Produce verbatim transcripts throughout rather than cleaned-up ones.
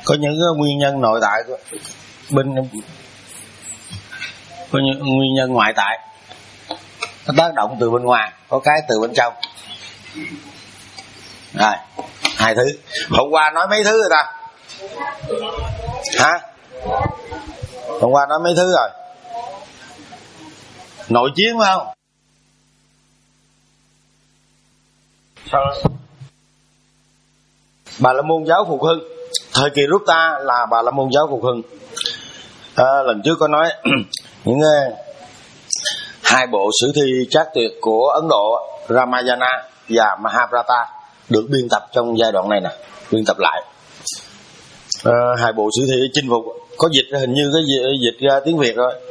Có những cái nguyên nhân nội tại bên, có những nguyên nhân ngoại tại, nó tác động từ bên ngoài, có cái từ bên trong. Rồi, hai thứ. Hôm qua nói mấy thứ rồi ta? Hả? Hôm qua nói mấy thứ rồi? Nội chiến phải không? Sao đó? Bà La Môn giáo phục hưng. Thời kỳ Rupta là Bà La Môn giáo phục hưng. À, lần trước có nói những uh, hai bộ sử thi trác tuyệt của Ấn Độ, Ramayana và Mahabharata, được biên tập trong giai đoạn này nè, biên tập lại. À, hai bộ sử thi chinh phục, có dịch hình như cái dịch ra tiếng Việt rồi.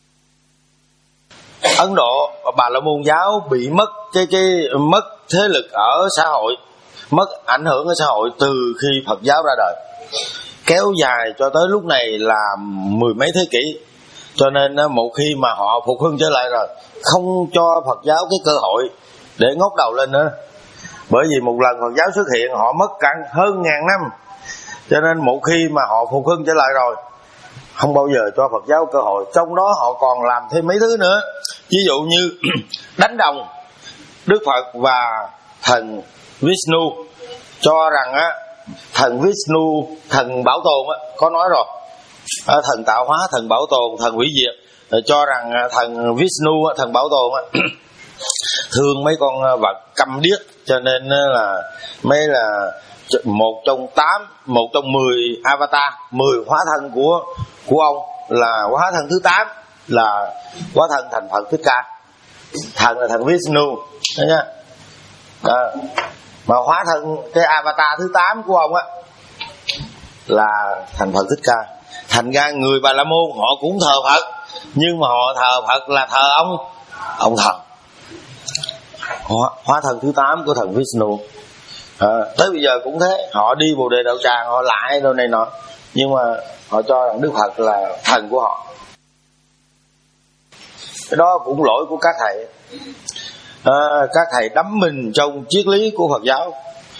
Ấn Độ, Bà La Môn giáo bị mất cái cái mất thế lực ở xã hội, mất ảnh hưởng ở xã hội từ khi Phật giáo ra đời, kéo dài cho tới lúc này là mười mấy thế kỷ. Cho nên một khi mà họ phục hưng trở lại rồi, không cho Phật giáo cái cơ hội để ngóc đầu lên nữa. Bởi vì một lần Phật giáo xuất hiện, họ mất cả hơn ngàn năm. Cho nên một khi mà họ phục hưng trở lại rồi, không bao giờ cho Phật giáo cơ hội. Trong đó họ còn làm thêm mấy thứ nữa. Ví dụ như đánh đồng Đức Phật và thần Vishnu, cho rằng á, thần Vishnu, thần bảo tồn á, có nói rồi, à, thần tạo hóa, thần bảo tồn, thần hủy diệt, cho rằng thần Vishnu, thần bảo tồn á, thương mấy con vật câm điếc, cho nên là mấy là một trong tám, một trong mười avatar, mười hóa thân của của ông là hóa thân thứ tám là hóa thân thành Phật Thích Ca. Thần là thần Vishnu, thấy nhá. À, mà hóa thân cái avatar thứ tám của ông á là thành Phật Thích Ca. Thành ra người Bà La Môn họ cũng thờ Phật, nhưng mà họ thờ Phật là thờ ông ông thần, hóa, hóa thân thứ tám của thần Vishnu. À, tới bây giờ cũng thế, họ đi Bồ Đề Đạo Tràng họ lại đâu này nọ, nhưng mà họ cho rằng Đức Phật là thần của họ. Cái đó cũng lỗi của các thầy. À, các thầy đắm mình trong triết lý của Phật giáo,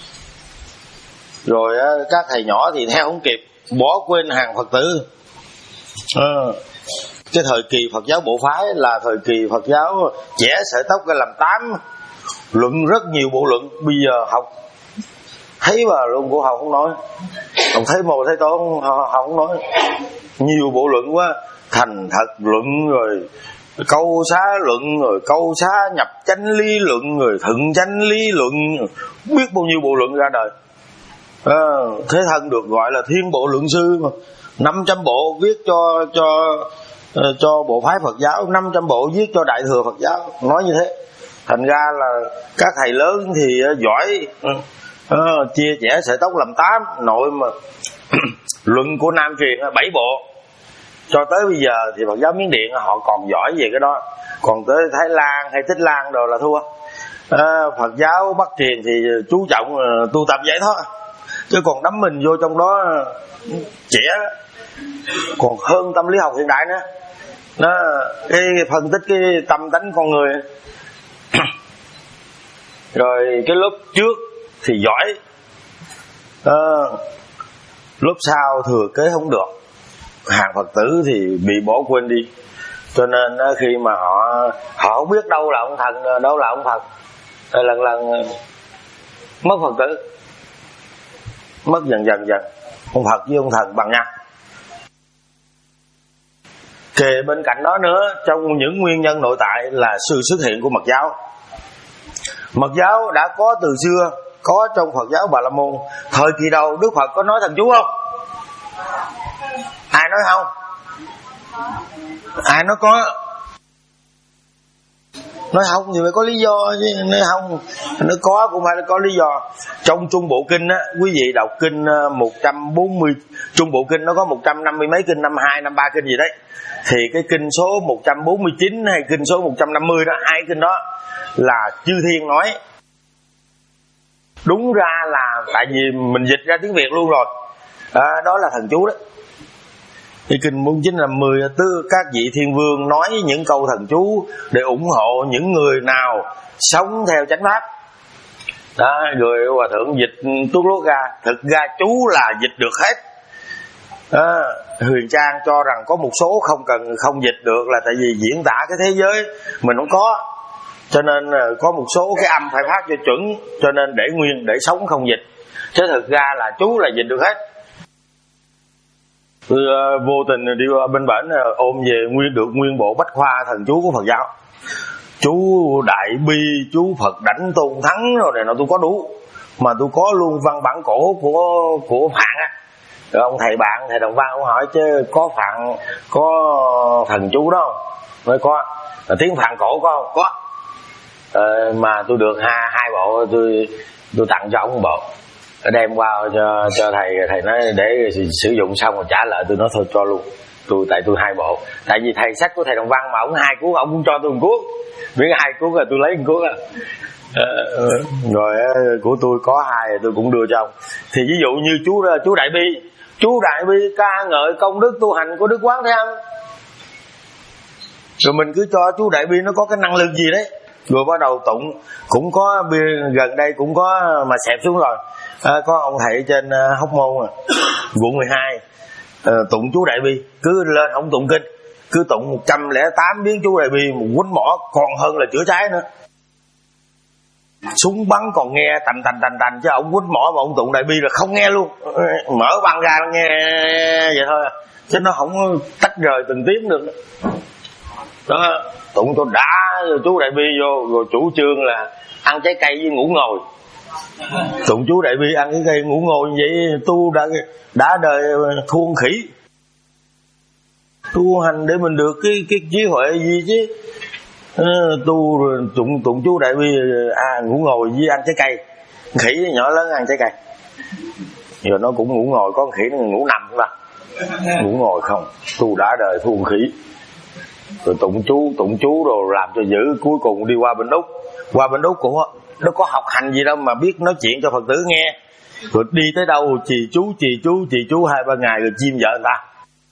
rồi à, các thầy nhỏ thì theo không kịp, bỏ quên hàng Phật tử. À, cái thời kỳ Phật giáo bộ phái là thời kỳ Phật giáo chẻ sợi tóc ra làm tám, luận rất nhiều bộ luận. Bây giờ học thấy mà luận của họ không nói, ông thấy Mồ Thấy Tôn họ không nói, nhiều bộ luận quá, thành thật luận, rồi câu xá luận, rồi câu xá nhập chánh lý luận, rồi thuận chánh lý luận, biết bao nhiêu bộ luận ra đời. À, thế thân được gọi là thiên bộ luận sư mà, năm trăm bộ viết cho cho cho bộ phái Phật giáo, năm trăm bộ viết cho Đại thừa Phật giáo, nói như thế. Thành ra là các thầy lớn thì giỏi, à, chia sẻ sợi tóc làm tám, nội mà luận của Nam truyền bảy bộ. Cho tới bây giờ thì Phật giáo Miến Điện họ còn giỏi về cái đó, còn tới Thái Lan hay Thích Lan rồi là thua. À, Phật giáo Bắc truyền thì chú trọng uh, tu tập giải thoát, chứ còn đắm mình vô trong đó trẻ còn hơn tâm lý học hiện đại nữa. Nó cái phân tích cái tâm tánh con người. Rồi cái lớp trước thì giỏi, à, lớp sau thừa kế không được, hàng Phật tử thì bị bỏ quên đi. Cho nên khi mà họ họ không biết đâu là ông thần, đâu là ông Phật, lần lần mất Phật tử, mất dần dần dần ông Phật với ông thần bằng nhau. Kề bên cạnh đó nữa, trong những nguyên nhân nội tại là sự xuất hiện của Mật giáo. Mật giáo đã có từ xưa, có trong Phật giáo Bà La Môn. Thời kỳ đầu Đức Phật có nói thần chú không? Ai nói không? Ai nói có? Nói không thì phải có lý do chứ. Nói không, nói có cũng phải có lý do. Trong Trung Bộ Kinh á, quý vị đọc kinh một trăm bốn mươi, Trung Bộ Kinh nó có một trăm năm mươi mấy kinh, năm hai, năm ba kinh gì đấy. Thì cái kinh số một trăm bốn mươi chín hay kinh số một trăm năm mươi đó, hai kinh đó là chư thiên nói. Đúng ra là tại vì mình dịch ra tiếng Việt luôn rồi, à, đó là thần chú đó. Thì kinh bốn chín năm mươi tư, các vị thiên vương nói những câu thần chú để ủng hộ những người nào sống theo chánh pháp. Đó, rồi hòa thượng dịch tuốt lút ra, thực ra chú là dịch được hết, À, Huyền Trang cho rằng có một số không cần không dịch được là tại vì diễn tả cái thế giới mình không có, cho nên có một số cái âm phải phát cho chuẩn, cho nên để nguyên, để sống không dịch. Chứ thực ra là chú là dịch được hết. Tôi uh, vô tình đi qua bên bển uh, ôm về nguyên được nguyên bộ bách khoa thần chú của Phật giáo. Chú Đại Bi, chú Phật Đảnh Tôn Thắng rồi này nó tôi có đủ, mà tôi có luôn văn bản cổ của của Phạn á. Rồi ông thầy bạn, thầy Đồng Văn ông hỏi chứ có Phạn, có thần chú đó mới có. Rồi tiếng Phạn cổ có không? Có. Ờ, mà tôi được hai, hai bộ, tôi tôi tặng cho ông một bộ, đem qua cho cho thầy. Thầy nói để sử dụng xong rồi trả lại, tôi nói thôi cho luôn. Tôi tại tôi hai bộ, tại vì thầy sách của thầy Đồng Văn mà ông hai cuốn, ông cũng cho tôi một cuốn, miễn hai cuốn rồi tôi lấy một cuốn à. Ờ, rồi của tôi có hai tôi cũng đưa cho ông. Thì ví dụ như chú chú Đại Bi, chú Đại Bi ca ngợi công đức tu hành của Đức Quán Thế Âm, rồi mình cứ cho chú Đại Bi nó có cái năng lực gì đấy, rồi bắt đầu tụng. Cũng có gần đây cũng có mà xẹp xuống rồi, à, có ông thầy trên uh, Hóc Môn à, quận mười hai, uh, tụng chú Đại Bi, cứ lên ông tụng kinh, cứ tụng một trăm lẻ tám biến chú Đại Bi, một quýnh mỏ còn hơn là chữa cháy nữa. Súng bắn còn nghe tành tành tành tành, chứ ông quýnh mỏ mà ông tụng Đại Bi là không nghe luôn, mở băng ra nghe vậy thôi, chứ nó không tách rời từng tiếng được đó. Tụng cho đã chú Đại Bi vô, rồi chủ trương là ăn trái cây với ngủ ngồi. Tụng chú Đại Bi ăn cái cây ngủ ngồi vậy tu đã đã đời thuôn khỉ. Tu hành để mình được cái cái trí huệ gì chứ. À, tu rồi tụng tụng chú Đại Bi à ngủ ngồi với ăn trái cây. Khỉ nhỏ lớn ăn trái cây. Rồi nó cũng ngủ ngồi, có khỉ nó ngủ nằm mà. Ngủ ngồi không, tu đã đời thuôn khỉ. Rồi tụng chú tụng chú rồi làm cho dữ, cuối cùng đi qua bên Úc. Qua bên Úc cũng nó có học hành gì đâu mà biết nói chuyện cho Phật tử nghe. Rồi đi tới đâu trì chú trì chú trì chú hai ba ngày rồi chim vợ người ta.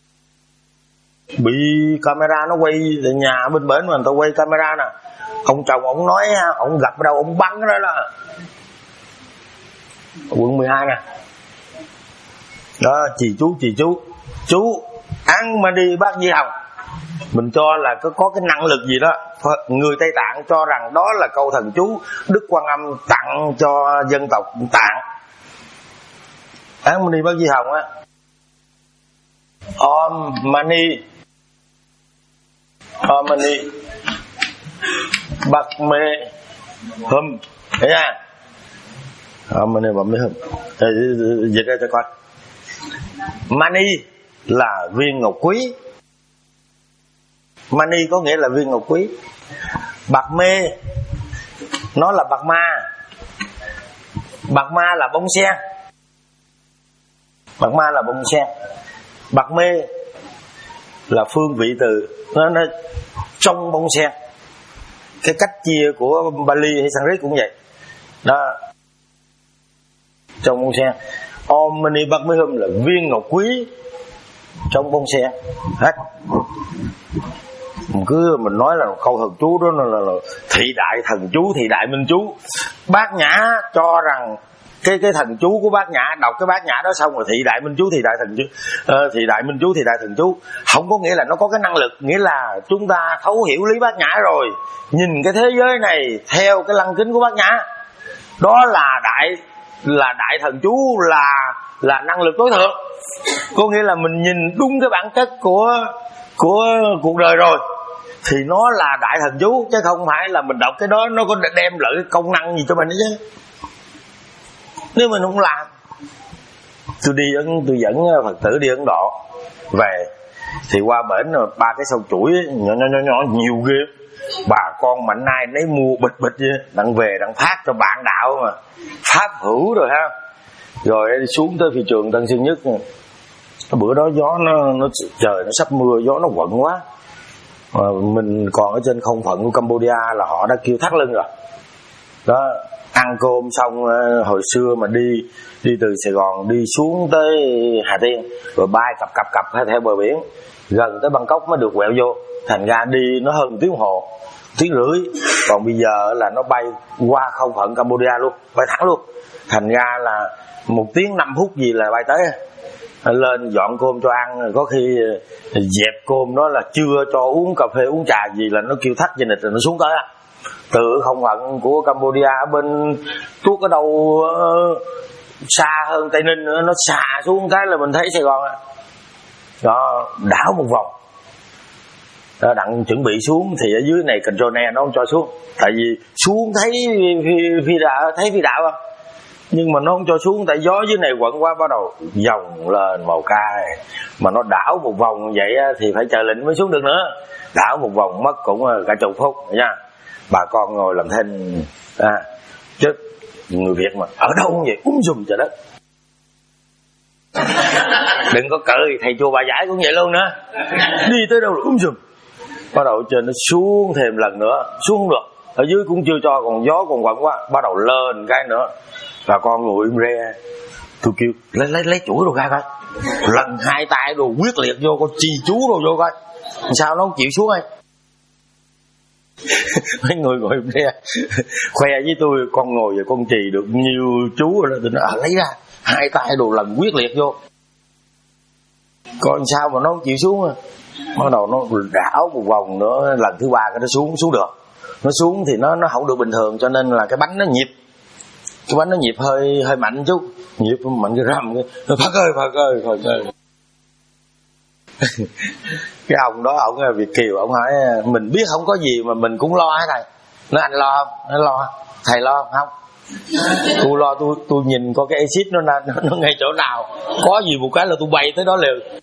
Bị camera nó quay, nhà bên bển mà người ta quay camera nè, ông chồng ông nói ông gặp ở đâu ông bắn đó là quận mười hai nè đó. Trì chú trì chú chú ăn mà đi bác Di Hồng, mình cho là có, có cái năng lực gì đó. Người Tây Tạng cho rằng đó là câu thần chú Đức Quan Âm tặng cho dân tộc Tạng. Án Mani Bác Di Hồng á, Om Mani Om Mani Bác Mê Hum, thấy nha. Om Mani Bác Mê Hum, dịch ra cho coi. Mani là viên ngọc quý, Mani có nghĩa là viên ngọc quý. Bạc mê nó là bạc ma, bạc ma là bông sen, bạc ma là bông sen. Bạc mê là phương vị từ nó, nó trong bông sen. Cái cách chia của Bali hay Sanskrit cũng vậy đó, trong bông sen. Om Mani Bạc Mê Hum là viên ngọc quý trong bông sen hết. Mình cứ mình nói là câu thần chú đó là, là, là thị đại thần chú, thị đại minh chú. Bát Nhã cho rằng cái cái thần chú của Bát Nhã, đọc cái Bát Nhã đó xong rồi thị đại minh chú, thị đại thần chú, uh, thị đại minh chú, thị đại thần chú, không có nghĩa là nó có cái năng lực, nghĩa là chúng ta thấu hiểu lý Bát Nhã rồi, nhìn cái thế giới này theo cái lăng kính của Bát Nhã, đó là đại là đại thần chú, là là năng lực tối thượng. Có nghĩa là mình nhìn đúng cái bản chất của của cuộc đời rồi thì nó là đại thần chú, chứ không phải là mình đọc cái đó nó có đem lại cái công năng gì cho mình chứ. Nếu mình không làm, tôi đi tôi dẫn Phật tử đi Ấn Độ về thì qua bển rồi ba cái sâu chuỗi nhỏ nhỏ nhỏ, nhỏ nhiều ghê, bà con mạnh nay lấy mua bịch bịch đặng về đặng phát cho bạn đạo mà pháp hữu rồi ha. Rồi đi xuống tới phi trường Tân Sơn Nhất, cái bữa đó gió nó, nó trời nó sắp mưa, gió nó quận quá, mà mình còn ở trên không phận của Cambodia là họ đã kêu thắt lưng rồi đó. Ăn cơm xong hồi xưa mà đi đi từ Sài Gòn đi xuống tới Hà Tiên rồi bay cặp cặp cặp theo bờ biển gần tới Bangkok mới được quẹo vô, thành ra đi nó hơn một tiếng hồ, tiếng rưỡi. Còn bây giờ là nó bay qua không phận Cambodia luôn, bay thẳng luôn, thành ra là một tiếng năm phút gì là bay tới. lên dọn cơm cho ăn, có khi dẹp cơm đó là chưa cho uống cà phê uống trà gì là nó kêu thắt dây nịch rồi nó xuống tới á. Tự không phận của Campuchia ở bên tuốt ở đâu uh, xa hơn Tây Ninh nữa, nó xà xuống cái là mình thấy Sài Gòn á. Đó, đảo một vòng. Đó, đặng chuẩn bị xuống thì ở dưới này control nó không cho xuống, tại vì xuống thấy phi, phi đạo thấy phi đạo không, nhưng mà nó không cho xuống tại gió dưới này quẩn qua, bắt đầu dòng lên màu cay, mà nó đảo một vòng vậy thì phải chờ lệnh mới xuống được nữa. Đảo một vòng mất cũng cả chục phút nha. Bà con ngồi làm thinh à, chứ người Việt mà ở đâu cũng vậy, úm dùm trời đất. Đừng có cười, thầy chùa Bà Giải cũng vậy luôn nữa, đi tới đâu là úm dùm. Bắt đầu trên nó xuống thêm lần nữa, xuống không được, ở dưới cũng chưa cho, còn gió còn quẩn quá, bắt đầu lên cái nữa là con ngồi im re. Tôi kêu lấy lấy lấy chuỗi đồ ra coi, lần hai tay đồ quyết liệt vô, con chi chú đồ vô coi sao nó không chịu xuống ấy. Mấy người ngồi im re khoe với tôi, con ngồi và con trì được nhiều chú rồi đó. Tôi nói à, lấy ra hai tay đồ lần quyết liệt vô, còn sao mà nó không chịu xuống à. Bắt đầu nó đảo một vòng nữa, lần thứ ba cái nó xuống xuống được. Nó xuống thì nó nó không được bình thường, cho nên là cái bánh nó nhịp, cái bánh nó nhịp hơi hơi mạnh chút, nhịp mạnh cái rầm cái nó Phật ơi Phật ơi Phật ơi. Cái ông đó ông là Việt kiều, ông hỏi mình biết không có gì mà mình cũng lo hả thầy? Nói anh lo không? Nó lo. Thầy lo không? Tôi lo, tôi tôi nhìn coi cái exit nó nó, nó ngay chỗ nào, có gì một cái là tôi bay tới đó liền.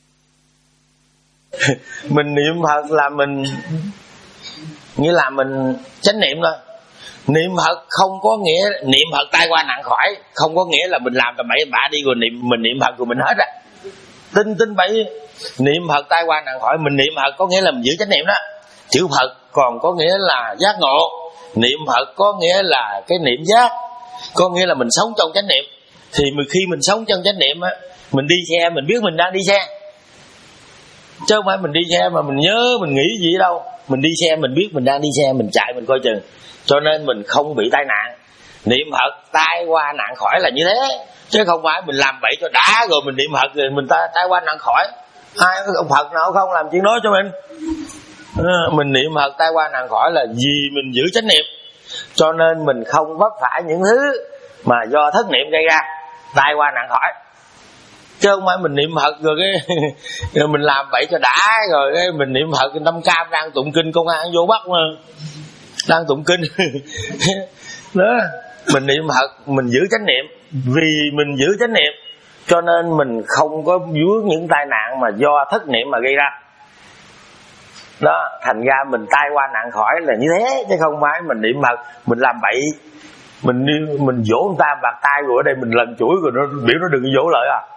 Mình niệm Phật là mình nghĩa là mình chánh niệm thôi. Niệm Phật không có nghĩa niệm Phật tai qua nạn khỏi, không có nghĩa là mình làm tầm bậy bạ đi rồi niệm mình niệm Phật rồi mình hết á. Tin tin bậy, niệm Phật tai qua nạn khỏi, mình niệm Phật có nghĩa là mình giữ chánh niệm đó. Chữ Phật còn có nghĩa là giác ngộ, niệm Phật có nghĩa là cái niệm giác, có nghĩa là mình sống trong chánh niệm. Thì khi mình sống trong chánh niệm á, mình đi xe mình biết mình đang đi xe, chứ không phải mình đi xe mà mình nhớ mình nghĩ gì đâu. Mình đi xe mình biết mình đang đi xe, mình chạy mình coi chừng, cho nên mình không bị tai nạn. Niệm Phật tai qua nạn khỏi là như thế, chứ không phải mình làm bậy cho đã rồi mình niệm Phật rồi mình tai, tai qua nạn khỏi. Ai ông Phật nào không làm chuyện đó cho mình. À, mình niệm Phật tai qua nạn khỏi là vì mình giữ chánh niệm, cho nên mình không vấp phải những thứ mà do thất niệm gây ra tai qua nạn khỏi. Chứ không phải mình niệm Phật rồi cái rồi mình làm bậy cho đã, rồi cái mình niệm Phật Tâm Cam đang tụng kinh công an vô bắt mà đang tụng kinh đó. Mình niệm Phật mình giữ chánh niệm, vì mình giữ chánh niệm cho nên mình không có vướng những tai nạn mà do thất niệm mà gây ra đó. Thành ra mình tai qua nạn khỏi là như thế, chứ không phải mình niệm Phật mình làm bậy, mình mình vỗ người ta bạc tay rồi ở đây mình lần chuỗi rồi nó biểu nó đừng vỗ lại à.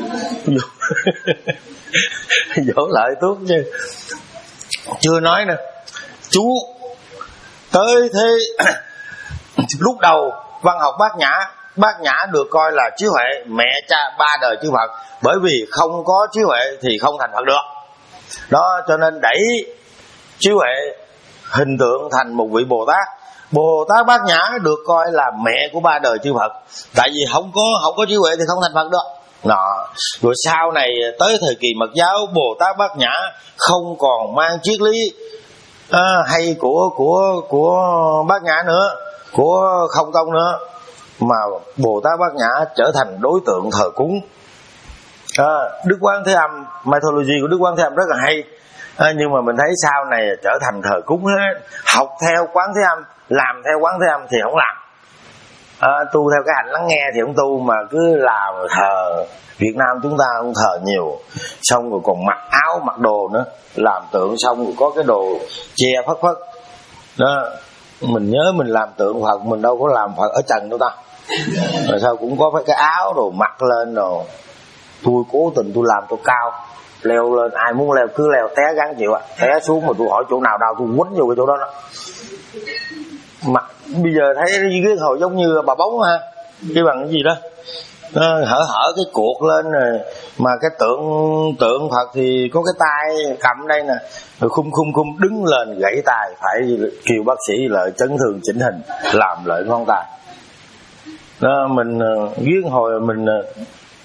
Vỗ lại tốt chứ. Chưa nói nè, chú tới thế lúc đầu văn học Bát Nhã, Bát Nhã được coi là trí huệ mẹ cha ba đời chư Phật, bởi vì không có trí huệ thì không thành Phật được đó. Cho nên đẩy trí huệ hình tượng thành một vị Bồ Tát. Bồ Tát Bát Nhã được coi là mẹ của ba đời chư Phật, tại vì không có không có trí huệ thì không thành Phật được đó. Rồi sau này tới thời kỳ Mật giáo, Bồ Tát Bát Nhã không còn mang triết lý à, hay của của của Bát Nhã nữa, của Không Tông nữa, mà Bồ Tát Bát Nhã trở thành đối tượng thờ cúng. à, Đức Quán Thế Âm, mythology của Đức Quán Thế Âm rất là hay, à, nhưng mà mình thấy sau này trở thành thờ cúng hết. Học theo Quán Thế Âm, làm theo Quán Thế Âm thì không làm, à, tu theo cái hạnh lắng nghe thì không tu, mà cứ làm thờ. Việt Nam chúng ta không thờ nhiều, xong rồi còn mặc áo mặc đồ nữa, làm tượng xong rồi có cái đồ che phất phất đó. Mình nhớ mình làm tượng Phật, mình đâu có làm Phật ở trần đâu ta, rồi sao cũng có phải cái áo đồ mặc lên rồi. Tôi cố tình tôi làm cho cao, leo lên, ai muốn leo cứ leo, té gắn chịu ạ. À. Té xuống mà tôi hỏi chỗ nào đau tôi quýnh vô cái chỗ đó đó. Mặt bây giờ thấy cái hồi giống như bà bóng ha, cái bằng cái gì đó nó hở hở cái cuộc lên rồi, mà cái tượng tượng Phật thì có cái tay cầm đây nè, rồi khum khum khum đứng lên gãy tay, phải kêu bác sĩ lợi chấn thương chỉnh hình làm lợi ngón tay đó. Mình ghét hồi mình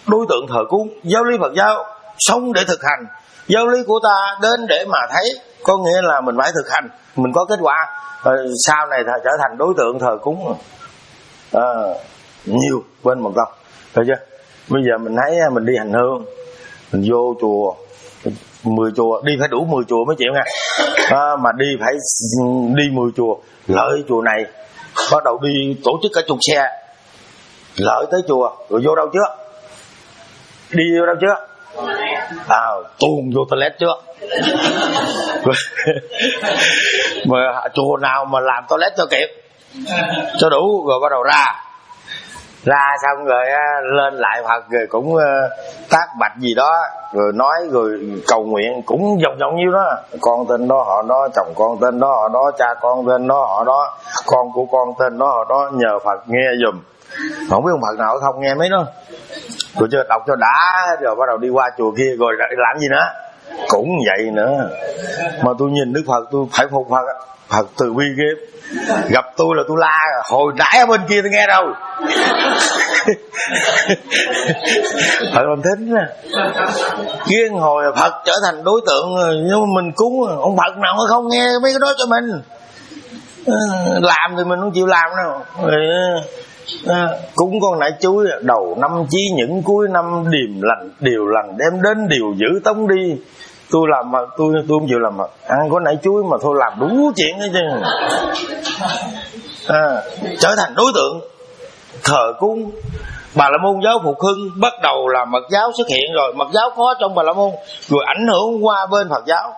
đối tượng thờ cúng. Giáo lý Phật giáo sống để thực hành, giáo lý của ta đến để mà thấy, có nghĩa là mình phải thực hành, mình có kết quả, rồi sau này trở thành đối tượng thờ cúng à, nhiều quên một câu, được chưa? Bây giờ mình thấy mình đi hành hương, mình vô chùa mười chùa, đi phải đủ mười chùa mới chịu nha, à, mà đi phải đi mười chùa, lợi chùa này bắt đầu đi tổ chức cả chục xe, lợi tới chùa rồi vô đâu chưa, đi vô đâu chưa, à, tuôn vô toilet chưa mà chùa nào mà làm toilet cho kịp cho đủ rồi bắt đầu ra ra xong rồi lên lại Phật rồi cũng tác bạch gì đó rồi nói rồi cầu nguyện cũng vòng vòng nhiêu đó, con tên đó họ đó, chồng con tên đó họ đó, cha con tên đó họ đó, con của con tên đó họ đó, nhờ Phật nghe giùm. Không biết ông Phật nào không nghe mấy đó rồi chưa, đọc cho đã rồi bắt đầu đi qua chùa kia rồi làm gì nữa, cũng vậy nữa. Mà tôi nhìn Đức Phật tôi phải phục Phật, Phật từ bi ghê, gặp tôi là tôi la, hồi nãy ở bên kia tôi nghe đâu Phật làm thính nè, riêng hồi Phật trở thành đối tượng nhưng mà mình cúng, ông Phật nào không nghe mấy cái đó cho mình, làm thì mình không chịu làm đâu. À, cúng con nải chuối đầu năm chí những cuối năm điềm lành điều lành đem đến điều giữ tống đi. Tôi làm mà tôi tôi không chịu làm mà ăn có nải chuối mà thôi làm đủ chuyện hết chứ. À, trở thành đối tượng thờ cúng. Bà La Môn giáo phục hưng bắt đầu là Mật giáo xuất hiện rồi, Mật giáo có trong Bà La Môn rồi ảnh hưởng qua bên Phật giáo.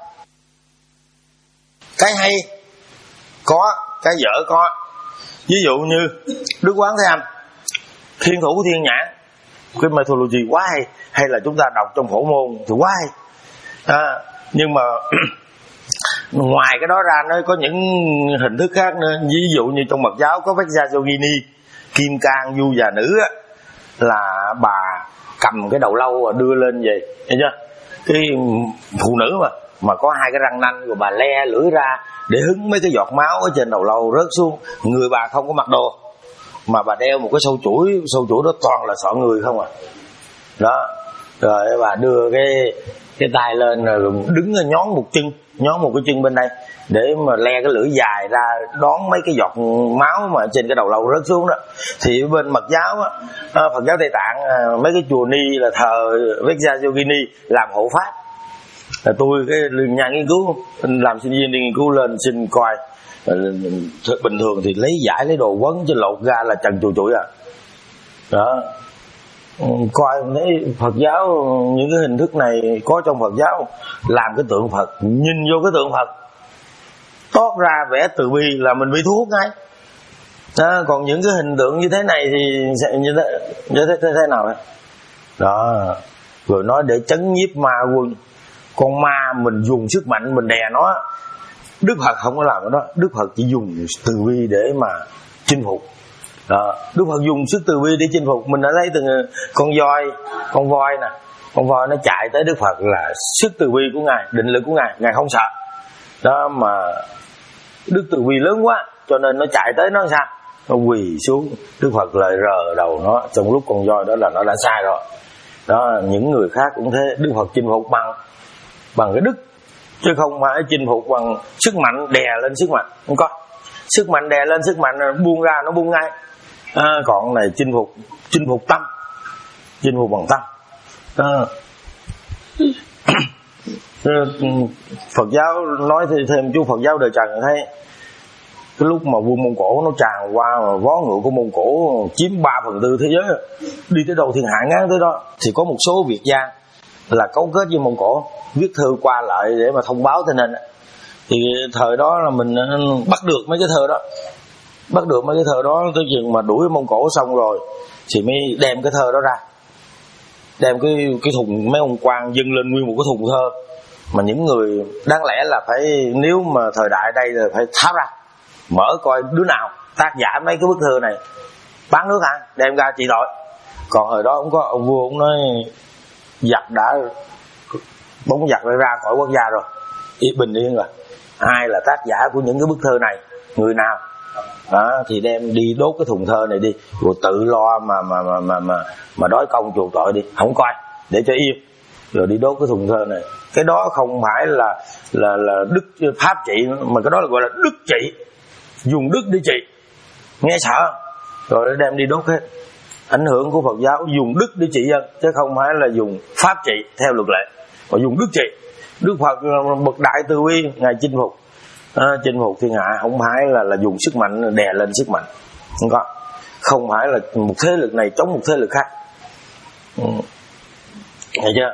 Cái hay có, cái dở có. Ví dụ như Đức Quán Thế Âm, Thiên Thủ Thiên Nhãn, cái mythology quá hay, hay là chúng ta đọc trong phổ môn thì quá hay. À, nhưng mà ngoài cái đó ra nó có những hình thức khác nữa. Ví dụ như trong Mật giáo có Vajrayogini, kim cang du già nữ á, là bà cầm cái đầu lâu đưa lên vậy, thấy chưa? Cái phụ nữ mà mà có hai cái răng nanh rồi bà le lưỡi ra để hứng mấy cái giọt máu ở trên đầu lâu rớt xuống. Người bà không có mặc đồ mà bà đeo một cái sâu chuỗi, sâu chuỗi đó toàn là sọ người không à. Đó, rồi bà đưa cái cái tay lên rồi đứng nhón một chân, nhón một cái chân bên đây để mà le cái lưỡi dài ra đón mấy cái giọt máu mà trên cái đầu lâu rớt xuống đó. Thì bên Mật giáo á, Phật giáo Tây Tạng, mấy cái chùa ni là thờ Vajrayogini làm hộ pháp. Là tôi cái nhà nghiên cứu làm sinh viên đi nghiên cứu lên xin coi, bình thường thì lấy giải lấy đồ quấn chứ lột ra là trần chùi chùi à. Đó, coi thấy Phật giáo những cái hình thức này có trong Phật giáo, làm cái tượng Phật, nhìn vô cái tượng Phật toát ra vẻ từ bi là mình bị thu hút ngay. Đó, còn những cái hình tượng như thế này thì sẽ như thế, như thế, thế, thế nào đấy. Đó, rồi nói để chấn nhiếp ma quân. Con ma mình dùng sức mạnh mình đè nó. Đức Phật không có làm cái đó. Đức Phật chỉ dùng từ bi để mà chinh phục. Đó, Đức Phật dùng sức từ bi để chinh phục. Mình đã thấy từng con voi, con voi nè, con voi nó chạy tới Đức Phật là sức từ bi của Ngài, định lực của Ngài, Ngài không sợ. Đó mà đức từ bi lớn quá cho nên nó chạy tới nó sao? Nó quỳ xuống, Đức Phật lại rờ đầu nó. Trong lúc con voi đó là nó đã sai rồi. Đó, những người khác cũng thế. Đức Phật chinh phục bằng bằng cái đức, chứ không phải chinh phục bằng sức mạnh đè lên sức mạnh. Không có sức mạnh đè lên sức mạnh buông ra nó buông ngay. À, còn này chinh phục chinh phục tâm, chinh phục bằng tâm. À. Phật giáo nói thêm chú Phật giáo đời Trần thấy cái lúc mà vua Mông Cổ nó tràn qua mà vó ngựa của Mông Cổ chiếm ba phần tư thế giới, đi tới đâu thiên hạ ngán tới đó, thì có một số Việt gia là cấu kết với Mông Cổ viết thư qua lại để mà thông báo tình hình. Thì thời đó là mình bắt được mấy cái thơ đó, bắt được mấy cái thơ đó tới chừng mà đuổi Mông Cổ xong rồi thì mới đem cái thơ đó ra, đem cái cái thùng mấy ông quan dâng lên nguyên một cái thùng thơ mà những người đáng lẽ là phải, nếu mà thời đại đây là phải tháo ra mở coi đứa nào tác giả mấy cái bức thơ này bán nước hả, đem ra trị tội. Còn hồi đó cũng có ông vua cũng nói giặc đã bóng giặc đã ra khỏi quốc gia rồi, yên bình yên rồi, ai là tác giả của những cái bức thơ này, người nào đó, thì đem đi đốt cái thùng thơ này đi, rồi tự lo mà mà mà mà mà, mà đói công chuộc tội đi, không coi, để cho yên, rồi đi đốt cái thùng thơ này. Cái đó không phải là là là đức pháp trị, mà cái đó là gọi là đức trị, dùng đức để trị, nghe sợ, rồi đem đi đốt hết. Ảnh hưởng của Phật giáo dùng đức để trị dân, chứ không phải là dùng pháp trị theo luật lệ, mà dùng đức trị. Đức Phật bậc đại từ bi, ngài chinh phục, à, chinh phục thiên hạ, không phải là là dùng sức mạnh đè lên sức mạnh, không có, không phải là một thế lực này chống một thế lực khác. Ừ. Thấy chưa?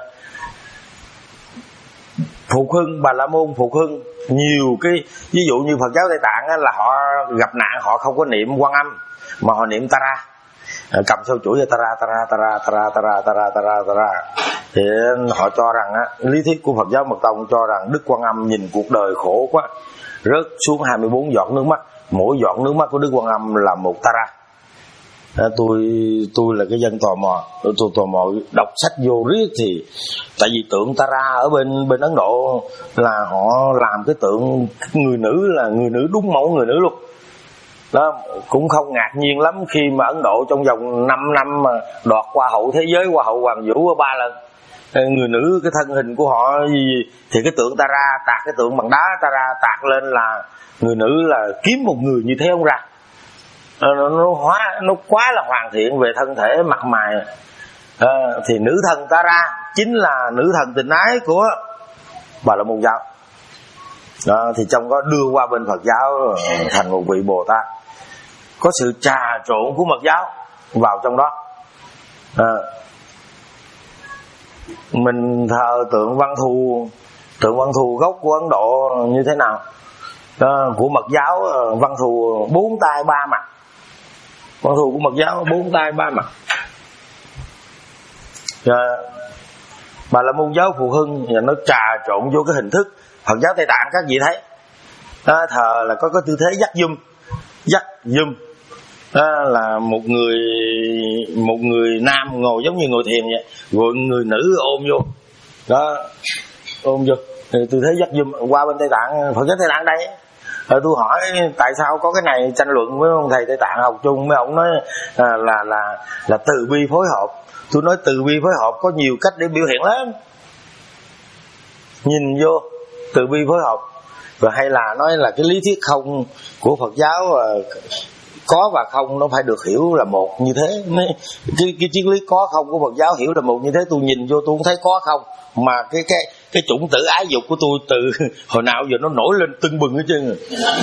Phục hưng, Bà La Môn phục hưng nhiều cái, ví dụ như Phật giáo Tây Tạng á, là họ gặp nạn họ không có niệm Quan Âm mà họ niệm Tara, cầm sâu chuỗi Tara Tara Tara Tara Tara Tara Tara Tara. Thì họ cho rằng á, lý thuyết của Phật giáo Mật Tông cho rằng Đức Quan Âm nhìn cuộc đời khổ quá, rớt xuống hai mươi bốn giọt nước mắt, mỗi giọt nước mắt của Đức Quan Âm là một Tara. À, tôi tôi là cái dân tò mò, tôi tò mò đọc sách vô riết thì tại vì tượng Tara ở bên bên Ấn Độ là họ làm cái tượng người nữ, là người nữ đúng mẫu người nữ luôn. Đó cũng không ngạc nhiên lắm khi mà Ấn Độ trong vòng năm năm mà đoạt Hoa hậu thế giới, Hoa hậu Hoàng Vũ ba lần. Người nữ cái thân hình của họ thì cái tượng Tara, tạc cái tượng bằng đá Tara tạc lên là người nữ là kiếm một người như thế không ra. Nó, nó hóa nó quá là hoàn thiện về thân thể mặt mày. À, thì nữ thần Tara chính là nữ thần tình ái của Bà La Môn giáo. Đó, thì trong đó đưa qua bên Phật giáo thành một vị Bồ Tát, có sự trà trộn của Mật giáo vào trong đó. À, mình thờ tượng Văn Thù, tượng Văn Thù gốc của Ấn Độ như thế nào? Đó, của Mật giáo Văn Thù bốn tay ba mặt. Văn Thù của Mật giáo bốn tay ba mặt. À, Bà La Môn giáo Phù Hưng và nó trà trộn vô cái hình thức Phật giáo Tây Tạng các vị thấy. Đó, thờ là có cái tư thế dắt dùm, dắt dùm. Đó là một người một người nam ngồi giống như ngồi thiền vậy, rồi người nữ ôm vô. Đó, ôm vô. Thì tư thế dắt dùm qua bên Tây Tạng, Phật giáo Tây Tạng đây. Rồi tôi hỏi tại sao có cái này, tranh luận với ông thầy Tây Tạng học chung, mấy ông nói là là là, là từ bi phối hợp. Tôi nói từ bi phối hợp có nhiều cách để biểu hiện lắm. Nhìn vô từ bi phối hợp. Rồi hay là nói là cái lý thuyết không của Phật giáo có và không nó phải được hiểu là một như thế. Cái, cái triết lý có không của Phật giáo hiểu là một như thế. Tôi nhìn vô tôi không thấy có không, mà cái cái cái chủng tử ái dục của tôi từ hồi nào giờ nó nổi lên tưng bừng hết trơn.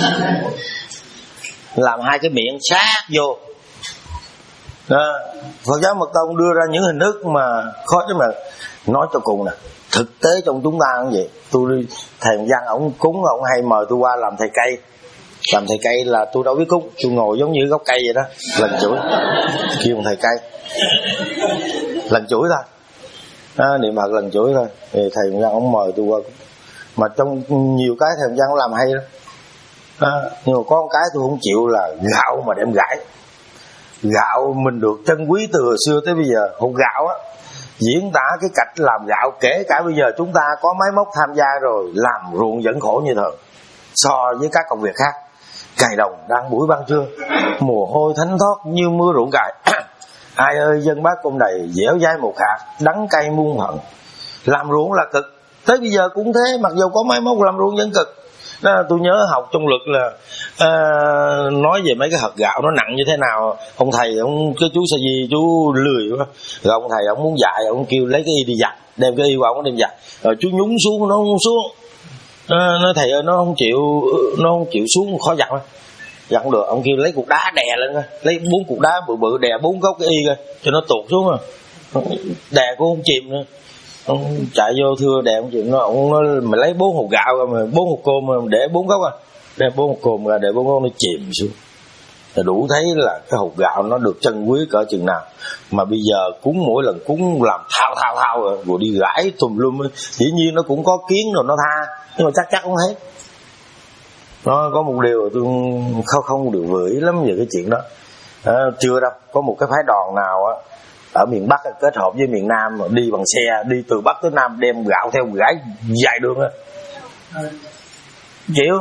Làm hai cái miệng sát vô. Đó. Phật giáo Mật Tông đưa ra những hình thức mà khó, chứ mà nói cho cùng nè, thực tế trong chúng ta cũng vậy. Tôi đi thầy Văn ổng cúng, ổng hay mời tôi qua làm thầy cây. Làm thầy cây là tôi đâu biết cúng, tôi ngồi giống như gốc cây vậy đó, lần chuỗi, kêu thầy cây, lần chuỗi thôi, à, niệm Phật lần chuỗi thôi. Thì thầy Văn ổng mời tôi qua, mà trong nhiều cái thầy Văn ổng làm hay đó, à, nhưng mà có một cái tôi không chịu là gạo mà đem gãi. Gạo mình được trân quý từ hồi xưa tới bây giờ. Hột gạo á, diễn tả cái cách làm gạo, kể cả bây giờ chúng ta có máy móc tham gia rồi, làm ruộng vẫn khổ như thường so với các công việc khác. Cày đồng đang buổi ban trưa, mồ hôi thánh thót như mưa ruộng cày. Ai ơi dân bác công đầy, dẻo dai một hạt, đắng cay muôn phận. Làm ruộng là cực, tới bây giờ cũng thế, mặc dù có máy móc làm ruộng vẫn cực. Đó, tôi nhớ học trong luật là à, nói về mấy cái hạt gạo nó nặng như thế nào. Ông thầy, ông cái chú sa di, chú lười quá. Rồi ông thầy ông muốn dạy, ông kêu lấy cái y đi giặt, đem cái y qua ông đem giặt. Rồi chú nhúng xuống, nó không xuống. À, nói thầy ơi, nó không chịu, nó không chịu xuống, khó giặt. Giặt không được, ông kêu lấy cục đá đè lên, lấy bốn cục đá bự bự đè bốn gốc cái y coi, cho nó tuột xuống. Rồi đè cũng không chìm nữa. Ông chạy vô thưa đè ông chịu, nó ông nói mày lấy bốn hột gạo mà bốn hột cơm mà để bốn gốc à, để bốn hột cơm ra để bốn gốc nó chìm xuống. Là đủ thấy là cái hột gạo nó được trân quý cỡ chừng nào. Mà bây giờ cúng mỗi lần cúng làm thao thao thao rồi, rồi đi gãi tùm lum. Dĩ nhiên nó cũng có kiến rồi nó tha, nhưng mà chắc chắc không hết. Nó có một điều tôi không không được vừa ý lắm về cái chuyện đó. À, chưa đâu, có một cái phái đoàn nào á ở miền Bắc kết hợp với miền Nam mà đi bằng xe đi từ Bắc tới Nam đem gạo theo gãi dài đường á, chịu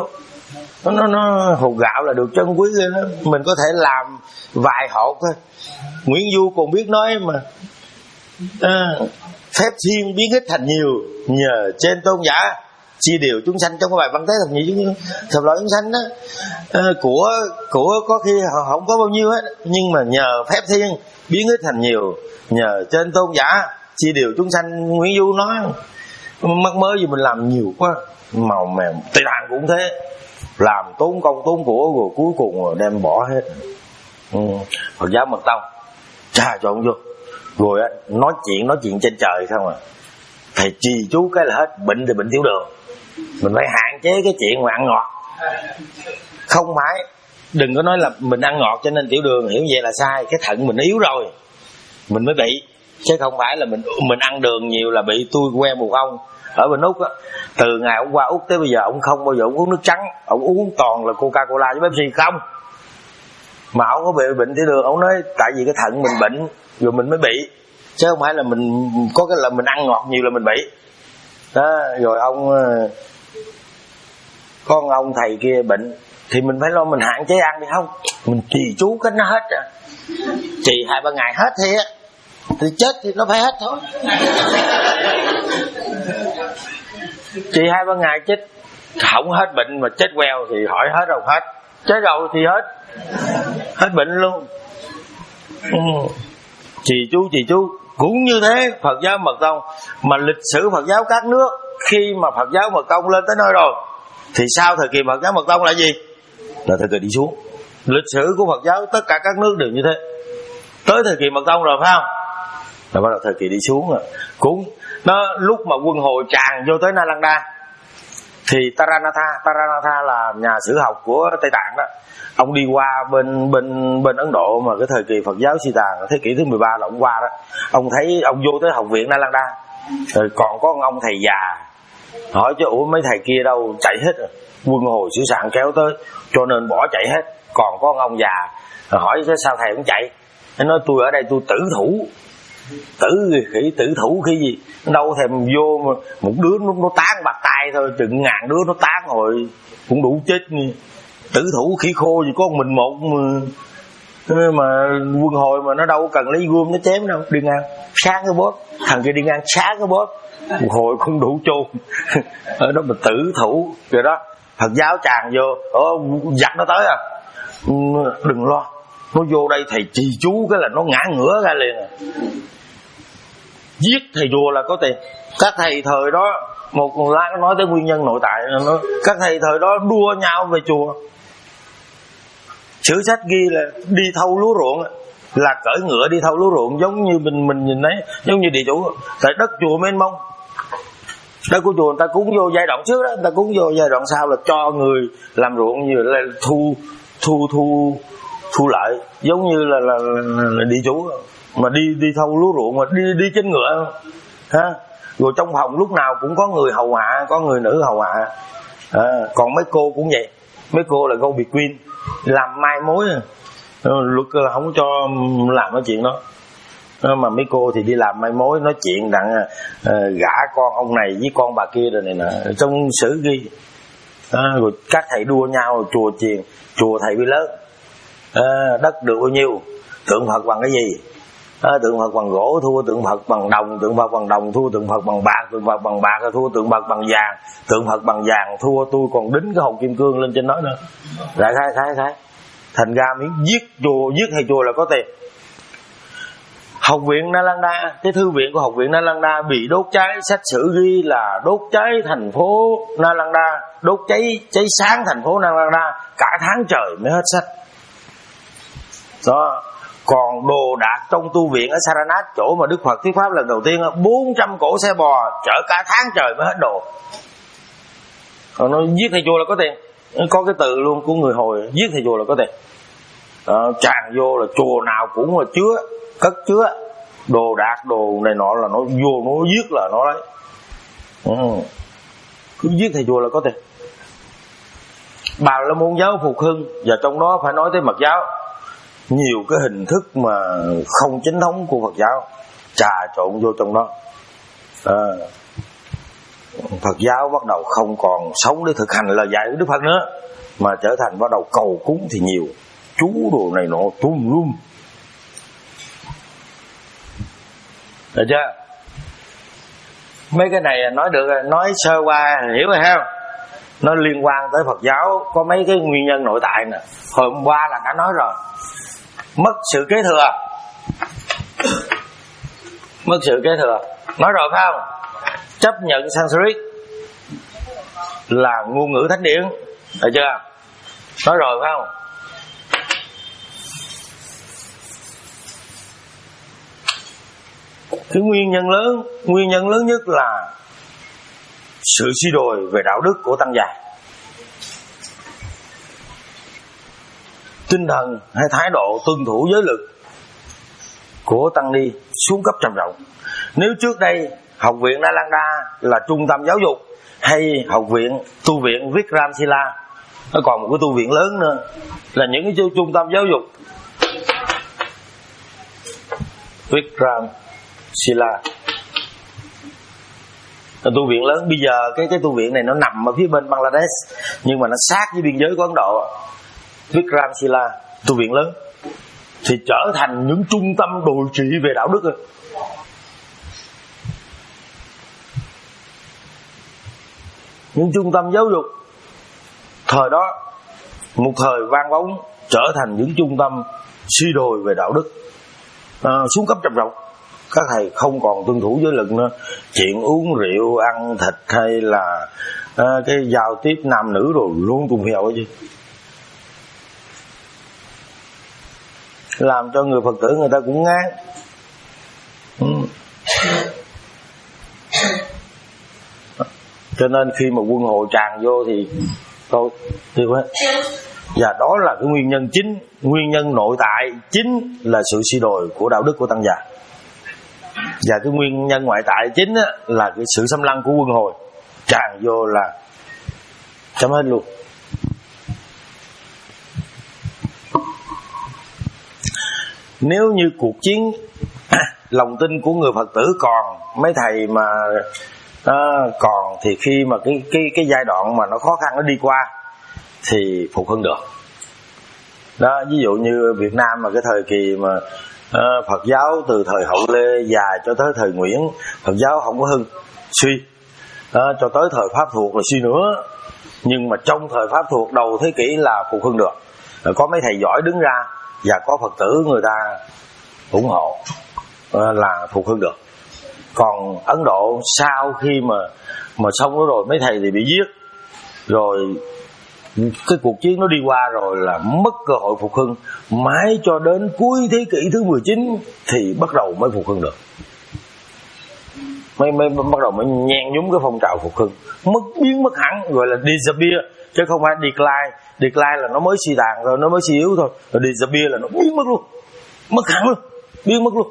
nó nó, nó hột gạo là được chân quý ghê đó. Mình có thể làm vài hột thôi. Nguyễn Du còn biết nói mà, à, phép thiên biến ít thành nhiều, nhờ trên tôn giả chia điều chúng sanh. Trong cái bài văn tế thập nhị chúng thập loại chúng sanh đó, à, của của có khi họ không có bao nhiêu hết, nhưng mà nhờ phép thiên biến ít thành nhiều, nhờ trên tôn giả chia điều chúng sanh. Nguyễn Du nói mắc mới gì mình làm nhiều quá, màu mèo Tây Tạng cũng thế, làm tốn công tốn của rồi cuối cùng rồi đem bỏ hết. ừ. Phật giáo Mật Tông trà trộn vô rồi á, nói chuyện nói chuyện trên trời không à. Thầy trì chú cái là hết, bệnh thì bệnh tiểu đường, mình phải hạn chế cái chuyện mà ăn ngọt. Không phải, đừng có nói là mình ăn ngọt cho nên tiểu đường, hiểu vậy là sai. Cái thận mình yếu rồi mình mới bị, chứ không phải là mình mình ăn đường nhiều là bị. Tôi quen một ông ở bên Úc á, từ ngày ông qua Úc tới bây giờ ông không bao giờ ông uống nước trắng, ông uống toàn là Coca-Cola với Pepsi không. Mà ông có bị bệnh tiểu đường, ông nói tại vì cái thận mình bệnh rồi mình mới bị, chứ không phải là mình có cái là mình ăn ngọt nhiều là mình bị đó. Rồi ông con ông thầy kia bệnh thì mình phải lo mình hạn chế ăn đi, không mình trì chú cái nó hết à. Trì hai ba ngày hết thì á, thì chết thì nó phải hết thôi. Trì hai ba ngày chết không hết bệnh mà chết queo thì hỏi hết rồi hết, chết rồi thì hết hết bệnh luôn. ừ. Trì chú trì chú cũng như thế. Phật giáo Mật Tông mà lịch sử Phật giáo các nước, khi mà Phật giáo Mật Tông lên tới nơi rồi thì sau thời kỳ Phật giáo Mật Tông là gì? Là thời kỳ đi xuống. Lịch sử của Phật giáo tất cả các nước đều như thế. Tới thời kỳ Mật Tông rồi phải không? Là bắt đầu thời kỳ đi xuống rồi. Cũng nó lúc mà quân hồi tràn vô tới Nalanda thì Taranatha, Taranatha là nhà sử học của Tây Tạng đó. Ông đi qua bên bên bên Ấn Độ mà cái thời kỳ Phật giáo Si Tàn thế kỷ thứ mười ba là ông qua đó. Ông thấy ông vô tới học viện Nalanda, rồi còn có ông thầy già hỏi chứ ủa mấy thầy kia đâu, chạy hết rồi. Quân hồi sửa soạn kéo tới cho nên bỏ chạy hết, còn có ông già rồi hỏi chứ sao thầy cũng chạy. Nó nói tôi ở đây tôi tử thủ. Tử khỉ tử thủ khi gì đâu thèm vô mà một đứa nó, nó tán bạc tay thôi, chừng ngàn đứa nó tán rồi cũng đủ chết. Tử thủ khỉ khô gì có một mình một mà, mà quân hồi mà nó đâu cần lấy gươm nó chém đâu, đi ngang sáng cái bóp, thằng kia đi ngang sáng cái bóp, quân hồi không đủ chôn. Ở đó mà tử thủ rồi đó. Phật giáo tràn vô, ở giặc nó tới à, đừng lo, nó vô đây thầy trì chú cái là nó ngã ngửa ra liền à. Giết thầy chùa là có tiền. Các thầy thời đó, một lát nói tới nguyên nhân nội tại, nó các thầy thời đó đua nhau về chùa. Sử sách ghi là đi thâu lúa ruộng là cởi ngựa đi thâu lúa ruộng, giống như mình mình nhìn thấy, giống như địa chủ. Tại đất chùa mênh mông, đất của chùa người ta cúng vô giai đoạn trước đó, người ta cúng vô giai đoạn sau là cho người làm ruộng, như là thu thu thu thu lợi, giống như là là, là, là địa chủ mà đi đi thâu lúa ruộng mà đi đi trên ngựa ha. Rồi trong phòng lúc nào cũng có người hầu hạ, có người nữ hầu hạ. À, còn mấy cô cũng vậy, mấy cô là go between, làm mai mối, luật là không cho làm cái chuyện đó. Mà mấy cô thì đi làm mai mối, nói chuyện đặng uh, gả con ông này với con bà kia rồi này nè, trong sử ghi. À, rồi các thầy đua nhau, chùa chiền, chùa thầy bị lớn, à, đất được bao nhiêu, tượng Phật bằng cái gì? À, tượng Phật bằng gỗ thua tượng Phật bằng đồng, tượng Phật bằng đồng thua tượng Phật bằng bạc, tượng Phật bằng bạc thua tượng Phật bằng vàng, tượng Phật bằng vàng thua tôi còn đính cái hồn kim cương lên trên đó nữa. Lại khai khai khai thành ra miếng giết chùa, giết thầy chùa là có tiền. Học viện Nalanda, cái thư viện của học viện Nalanda bị đốt cháy. Sách sử ghi là đốt cháy thành phố Nalanda, đốt cháy cháy sáng thành phố Nalanda cả tháng trời mới hết sách đó. Còn đồ đạc trong tu viện ở Saranath, chỗ mà Đức Phật thuyết pháp lần đầu tiên, bốn trăm cỗ xe bò chở cả tháng trời mới hết đồ. Còn nó giết thầy chùa là có tiền, có cái từ luôn của người hồi, giết thầy chùa là có tiền đó. Tràn vô là chùa nào cũng là chứa, cất chứa đồ đạc đồ này nọ là nó vô nó giết là nó lấy. Ừ. Cứ giết thầy chùa là có tiền. Bà là môn giáo phục hưng, và trong đó phải nói tới Mật giáo, nhiều cái hình thức mà không chính thống của Phật giáo trà trộn vô trong đó. À, Phật giáo bắt đầu không còn sống để thực hành lời dạy của Đức Phật nữa, mà trở thành bắt đầu cầu cúng thì nhiều, chú đồ này nọ tùm lum. Được chưa? Mấy cái này nói được, nói sơ qua hiểu rồi không? Nó liên quan tới Phật giáo có mấy cái nguyên nhân nội tại nè. Hồi hôm qua là đã nói rồi. Mất sự kế thừa. Mất sự kế thừa. Nói rồi phải không? Chấp nhận Sanskrit là ngôn ngữ thánh điển. Được chưa? Nói rồi phải không? Cái nguyên nhân lớn, nguyên nhân lớn nhất là sự suy đồi về đạo đức của tăng già. Tinh thần hay thái độ tuân thủ giới luật của tăng ni xuống cấp trầm trọng. Nếu trước đây học viện Nalanda là trung tâm giáo dục, hay học viện tu viện Vikramshila, nó còn một cái tu viện lớn nữa là những cái trung tâm giáo dục Vikramshila, tu viện lớn. Bây giờ cái cái tu viện này nó nằm ở phía bên Bangladesh, nhưng mà nó sát với biên giới của Ấn Độ. Vikramshila, tu viện lớn, thì trở thành những trung tâm đồi trị về đạo đức rồi. Những trung tâm giáo dục thời đó, một thời vang bóng, trở thành những trung tâm suy đồi về đạo đức, à, xuống cấp trầm trọng. Các thầy không còn tuân thủ giới luật nữa. Chuyện uống rượu, ăn thịt hay là à, cái giao tiếp nam nữ rồi luôn tung heo ấy chứ, làm cho người Phật tử người ta cũng ngán. ừ. Cho nên khi mà quân hội tràn vô thì thôi tiêu hết. Và đó là cái nguyên nhân chính, nguyên nhân nội tại chính là sự suy đồi của đạo đức của tăng già. Và cái nguyên nhân ngoại tại chính á, là cái sự xâm lăng của quân hồi tràn vô là chấm hết luôn. Nếu như cuộc chiến lòng tin của người Phật tử còn, mấy thầy mà à, còn thì khi mà cái cái cái giai đoạn mà nó khó khăn nó đi qua thì phục hưng được. Đó, ví dụ như Việt Nam mà cái thời kỳ mà à, Phật giáo từ thời Hậu Lê dài cho tới thời Nguyễn, Phật giáo không có hưng, suy, à, cho tới thời Pháp thuộc là suy nữa. Nhưng mà trong thời Pháp thuộc đầu thế kỷ là phục hưng được. Rồi có mấy thầy giỏi đứng ra và có Phật tử người ta ủng hộ à, là phục hưng được. Còn Ấn Độ sau khi mà mà xong đó rồi mấy thầy thì bị giết, rồi cái cuộc chiến nó đi qua rồi là mất cơ hội phục hưng, mãi cho đến cuối thế kỷ thứ mười chín thì bắt đầu mới phục hưng được, mới, mới bắt đầu mới nhen nhúm cái phong trào phục hưng, mất biến mất hẳn, gọi là disappear chứ không phải decline. Decline là nó mới suy tàn rồi, nó mới suy yếu thôi, rồi disappear là nó biến mất luôn, mất hẳn luôn, biến mất luôn.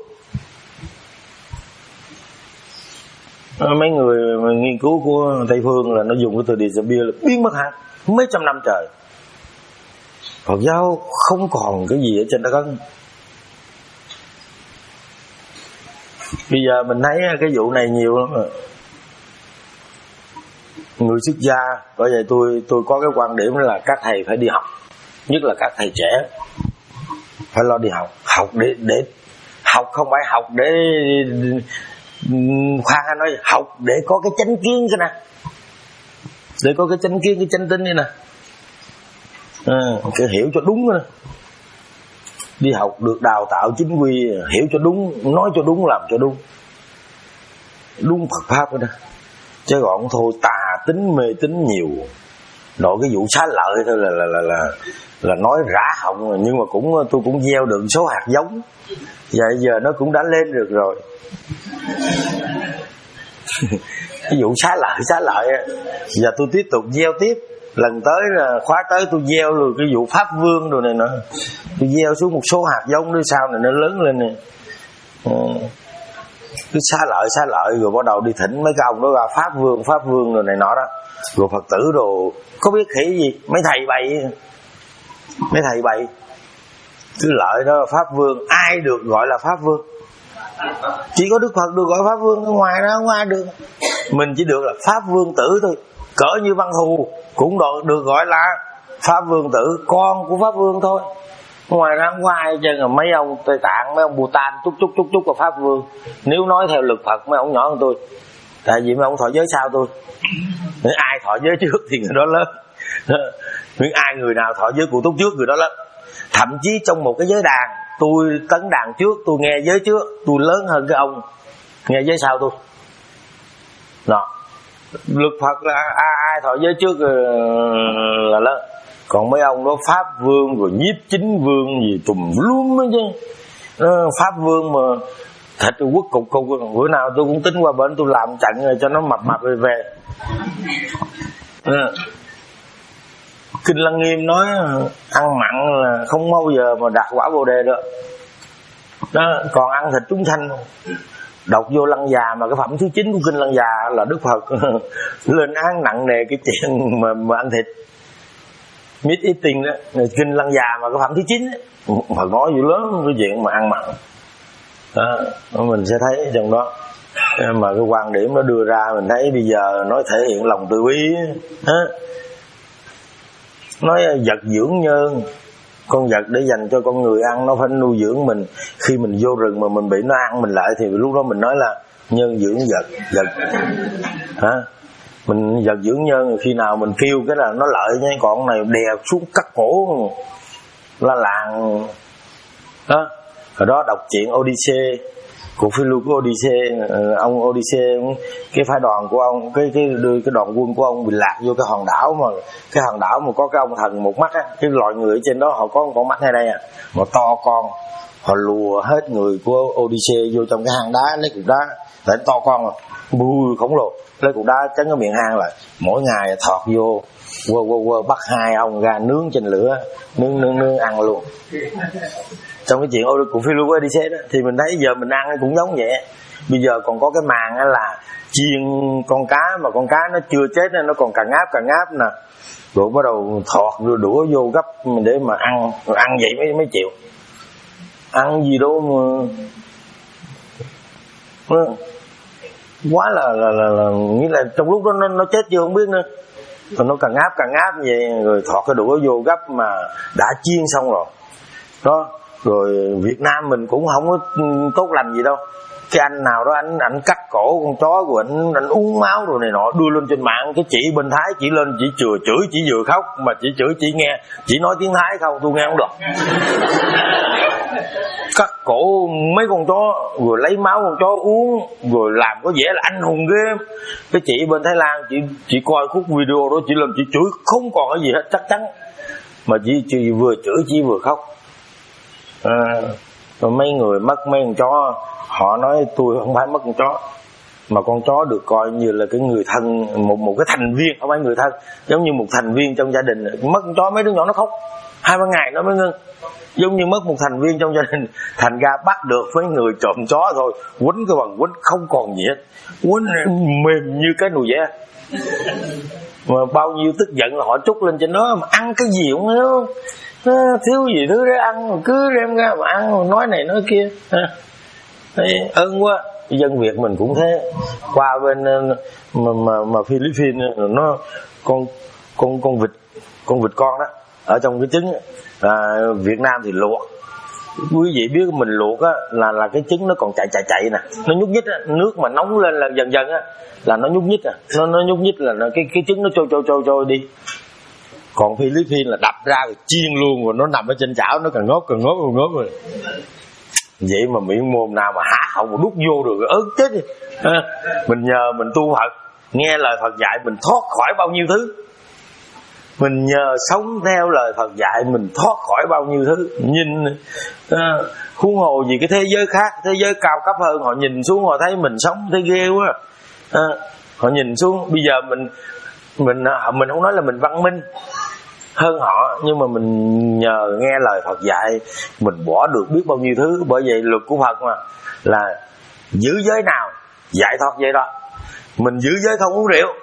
Mấy người nghiên cứu của Tây Phương là nó dùng cái từ disappear là biến mất hẳn mấy trăm năm trời. Phật giáo không còn cái gì ở trên đất Ấn. Bây giờ mình thấy cái vụ này nhiều lắm rồi. Người xuất gia, bởi vậy tôi tôi có cái quan điểm là các thầy phải đi học, nhất là các thầy trẻ phải lo đi học. Học để để học không phải học để khoan hay nói, học để có cái chánh kiến cái nè, để có cái chánh kiến, cái chánh tính đây nè, à, cái hiểu cho đúng nè. Đi học được đào tạo chính quy, hiểu cho đúng, nói cho đúng, làm cho đúng, đúng Phật pháp đó. Chứ còn thôi tà tính mê tín nhiều, nội cái vụ xá lợi thôi là là là là, là nói rã họng. Nhưng mà cũng tôi cũng gieo được số hạt giống, và giờ nó cũng đã lên được rồi. Cái vụ xá lợi xá lợi giờ tôi tiếp tục gieo tiếp. Lần tới là khóa tới tôi gieo rồi cái vụ pháp vương rồi này nữa, tôi gieo xuống một số hạt giống đứa sau này nó lớn lên nè. Ừ. Cứ xá lợi xá lợi rồi bắt đầu đi thỉnh mấy cái ông đó ra pháp vương pháp vương rồi này nọ đó, rồi Phật tử đồ có biết khỉ gì, mấy thầy bậy, mấy thầy bậy cứ lợi đó pháp vương. Ai được gọi là pháp vương? Chỉ có Đức Phật được gọi Pháp Vương, ngoài ra không ai được. Mình chỉ được là Pháp Vương tử thôi. Cỡ như Văn Thù cũng được gọi là Pháp Vương tử, con của Pháp Vương thôi. Ngoài ra không có ai chứ. Mấy ông Tây Tạng, mấy ông Bhutan chút chút chút chút là Pháp Vương. Nếu nói theo lực Phật mấy ông nhỏ hơn tôi, tại vì mấy ông thọ giới sau tôi. Nếu ai thọ giới trước thì người đó lớn. Nếu ai người nào thọ giới cụ túc trước người đó lớn. Thậm chí trong một cái giới đàn, tôi tấn đàn trước, tôi nghe giới trước, tôi lớn hơn cái ông nghe giới sau tôi. Đó. Lực Phật là ai, ai thọ giới trước là lớn. Còn mấy ông đó Pháp Vương rồi nhiếp chính vương gì tùm lum đó chứ. Pháp Vương mà thịt quất cục cục, bữa nào tôi cũng tính qua bên tôi làm trận rồi cho nó mập mập về về. À. Kinh Lăng Nghiêm nói ăn mặn là không bao giờ mà đạt quả Bồ Đề được. Đó, còn ăn thịt chúng sanh. Đọc vô Lăng Già mà cái phẩm thứ chín của Kinh Lăng Già là Đức Phật lên án nặng nề cái chuyện mà, mà ăn thịt. Meat eating đó, Kinh Lăng Già mà cái phẩm thứ chín Phật nói dữ lớn cái chuyện mà ăn mặn. Đó, mình sẽ thấy trong đó. Mà cái quan điểm nó đưa ra mình thấy bây giờ nói thể hiện lòng từ bi. Nói vật dưỡng nhân, con vật để dành cho con người ăn, nó phải nuôi dưỡng mình. Khi mình vô rừng mà mình bị nó ăn mình lại thì lúc đó mình nói là nhân dưỡng vật. Vật hả? Mình vật dưỡng nhân, khi nào mình kêu cái là nó lợi nha. Còn này đè xuống cắt cổ la làng đó. Hồi đó đọc chuyện Odyssey của Philu của Odyssey, ông Odyssey cái phái đoàn của ông, cái cái đưa cái đoàn quân của ông bị lạc vô cái hòn đảo mà cái hòn đảo mà có cái ông thần một mắt á, cái loài người ở trên đó họ có một con mắt ngay đây à, mà to con, họ lùa hết người của Odyssey vô trong cái hang đá lấy cục đá, tại to con mà bùi khổng lồ, lấy cục đá chắn cái miệng hang lại, mỗi ngày thọt vô quơ quơ quơ bắt hai ông ra nướng trên lửa, nướng nướng nướng ăn luôn. Trong cái chuyện của Philu của Odyssey đó thì mình thấy giờ mình ăn cũng giống vậy. Bây giờ còn có cái màn là chiên con cá mà con cá nó chưa chết nên nó còn càng ngáp càng ngáp nè, rồi bắt đầu thọt rồi đũa vô gấp để mà ăn, rồi ăn vậy mới mới chịu. Ăn gì đâu mà quá là là là, là nghĩa là trong lúc đó nó nó chết chưa không biết nữa, còn nó càng ngáp càng ngáp vậy, rồi thọt cái đũa vô gấp mà đã chiên xong rồi đó. Rồi Việt Nam mình cũng không có tốt lành gì đâu. Cái anh nào đó anh anh cắt cổ con chó của anh, anh uống máu rồi này nọ đưa lên trên mạng, cái chị bên Thái chỉ lên chỉ chừa chửi, chỉ vừa khóc mà chỉ chửi chỉ nghe, chỉ nói tiếng Thái không, tôi nghe không được. Cắt cổ mấy con chó rồi lấy máu con chó uống rồi làm có vẻ là anh hùng ghê. Cái chị bên Thái Lan chị chị coi khúc video đó chỉ lên chỉ chửi không còn cái gì hết chắc chắn, mà chỉ, chỉ vừa chửi chỉ vừa khóc. À, rồi mấy người mất mấy con chó họ nói tôi không phải mất con chó mà con chó được coi như là cái người thân, một một cái thành viên, không phải người thân, giống như một thành viên trong gia đình. Mất con chó mấy đứa nhỏ nó khóc hai ba ngày nó mới ngưng, giống như mất một thành viên trong gia đình. Thành ra bắt được mấy người trộm chó thôi quýnh cái bằng quýnh không còn gì hết, quýnh mềm như cái nồi dẻ, mà bao nhiêu tức giận là họ trút lên trên đó, mà ăn cái gì cũng thiếu, thiếu gì thứ để ăn cứ đem ra mà ăn, nói này nói kia. Thấy ơn quá. Dân Việt mình cũng thế. Qua bên mà mà, mà Philippines nó con con con vịt con vịt con đó ở trong cái trứng à, Việt Nam thì luộc. Quý vị biết mình luộc á là là cái trứng nó còn chạy chạy chạy nè, nó nhúc nhích á, nước mà nóng lên là dần dần á là nó nhúc nhích à, nó nó nhúc nhích là nó, cái cái trứng nó trôi trôi trôi trôi đi. Còn Philippines là đập ra rồi chiên luôn, rồi nó nằm ở trên chảo nó càng ngóp càng ngóp càng ngóp rồi. Vậy mà miệng mồm nào mà há họng mà đút vô được ớn chết đi. À, mình nhờ mình tu Phật, nghe lời Phật dạy mình thoát khỏi bao nhiêu thứ. Mình nhờ sống theo lời Phật dạy mình thoát khỏi bao nhiêu thứ. Nhìn à, huống hồ gì cái thế giới khác, thế giới cao cấp hơn, họ nhìn xuống họ thấy mình sống thấy ghê quá. À, họ nhìn xuống bây giờ mình mình mình không nói là mình văn minh hơn họ, nhưng mà mình nhờ nghe lời Phật dạy mình bỏ được biết bao nhiêu thứ. Bởi vậy luật của Phật mà là giữ giới nào dạy thoát giới đó. Mình giữ giới không uống rượu,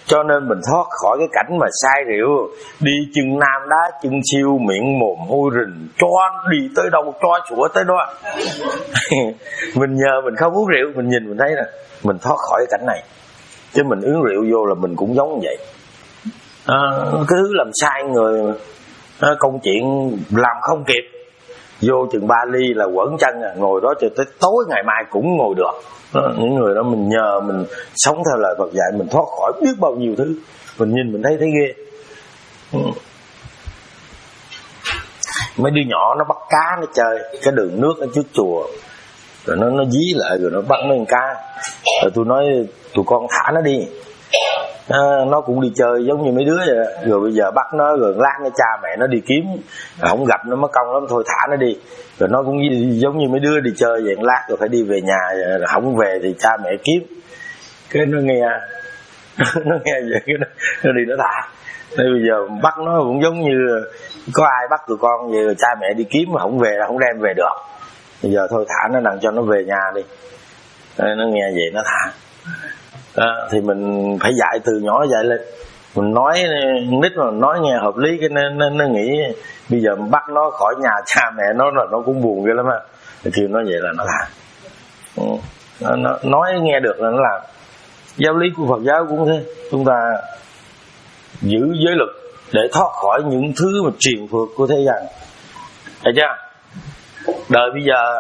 Cho nên mình thoát khỏi cái cảnh mà say rượu, đi chân nam đá chân siêu, miệng mồm hôi rình, cho đi tới đâu cho sủa tới đó. Mình nhờ mình không uống rượu, mình nhìn mình thấy nè, mình thoát khỏi cái cảnh này. Chứ mình uống rượu vô là mình cũng giống như vậy. À, cái thứ làm sai người, à, công chuyện làm không kịp, vô chừng ba ly là quẩn chân à, ngồi đó cho tới tối ngày mai cũng ngồi được. Đó, những người đó mình nhờ mình sống theo lời Phật dạy, mình thoát khỏi biết bao nhiêu thứ. Mình nhìn mình thấy thấy ghê. Ừ. Mấy đứa nhỏ nó bắt cá nó chơi cái đường nước ở trước chùa, rồi nó nó dí lại rồi nó bắt mấy con cá. Rồi tôi nói tụi con thả nó đi. À, nó cũng đi chơi giống như mấy đứa vậy. Rồi bây giờ bắt nó rồi lát nó cha mẹ nó đi kiếm, không gặp nó mất công lắm, thôi thả nó đi. Rồi nó cũng giống như mấy đứa đi chơi vậy, lát rồi phải đi về nhà, rồi không về thì cha mẹ kiếm. Cái nó nghe nó nghe vậy cái nó, nó đi nó thả. Thế bây giờ bắt nó cũng giống như có ai bắt tụi con vậy, rồi cha mẹ đi kiếm mà không về là không đem về được. Bây giờ thôi thả nó đặng cho nó về nhà đi. Thế nó nghe vậy nó thả. À, thì mình phải dạy từ nhỏ dạy lên. Mình nói nít mà nói nghe hợp lý, cái nên nó, nó nghĩ bây giờ bắt nó khỏi nhà cha mẹ nó là nó cũng buồn ghê lắm á. Thì kêu nó vậy là nó thả. Ừ. Nó, nó nói nghe được là nó làm. Giáo lý của Phật giáo cũng thế, chúng ta giữ giới luật để thoát khỏi những thứ mà truyền phược của thế gian. Thấy chưa? Đời bây giờ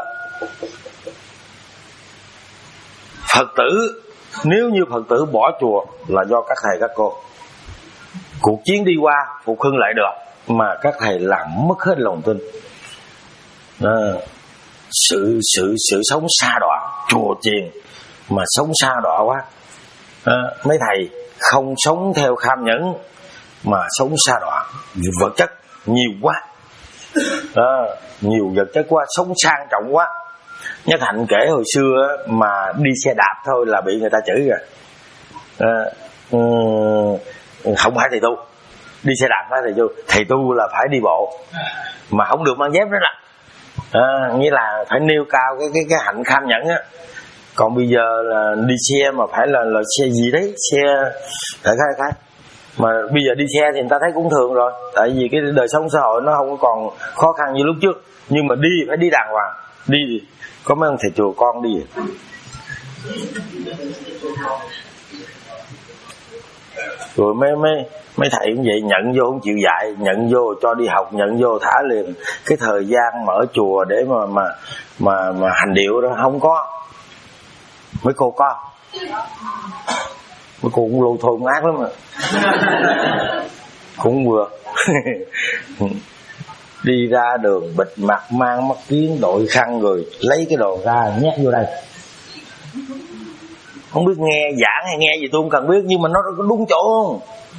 Phật tử, nếu như Phật tử bỏ chùa là do các thầy các cô. Cuộc chiến đi qua phục hưng lại được, mà các thầy làm mất hết lòng tin. À, sự sự sự sống xa đọa, chùa chiền mà sống xa đọa quá. À, mấy thầy không sống theo kham nhẫn mà sống xa đọa, vật chất nhiều quá. À, nhiều vật chất quá, sống sang trọng quá. Nhất Hạnh kể hồi xưa mà đi xe đạp thôi là bị người ta chửi rồi. À, um, không phải thầy tu, đi xe đạp phải thầy tu, thầy tu là phải đi bộ mà không được mang dép đó là. À, nghĩa là phải nêu cao cái cái cái hạnh kham nhẫn á. Còn bây giờ là đi xe mà phải là là xe gì đấy, xe đại khái khai. Mà bây giờ đi xe thì người ta thấy cũng thường rồi, tại vì cái đời sống xã hội nó không còn khó khăn như lúc trước. Nhưng mà đi phải đi đàng hoàng, đi thì có mấy ông thầy chùa con đi rồi mấy mấy mấy thầy cũng vậy, nhận vô không chịu dạy, nhận vô cho đi học, nhận vô thả liền. Cái thời gian mở chùa để mà mà mà mà hành điệu đó không có. Mấy cô có, mấy cô cũng lô thôn ác lắm mà cũng vừa đi ra đường bịt mặt, mang mắt kiếng, đội khăn, rồi lấy cái đồ ra nhét vô đây. Không biết nghe giảng hay nghe gì tôi không cần biết, nhưng mà nó đúng chỗ.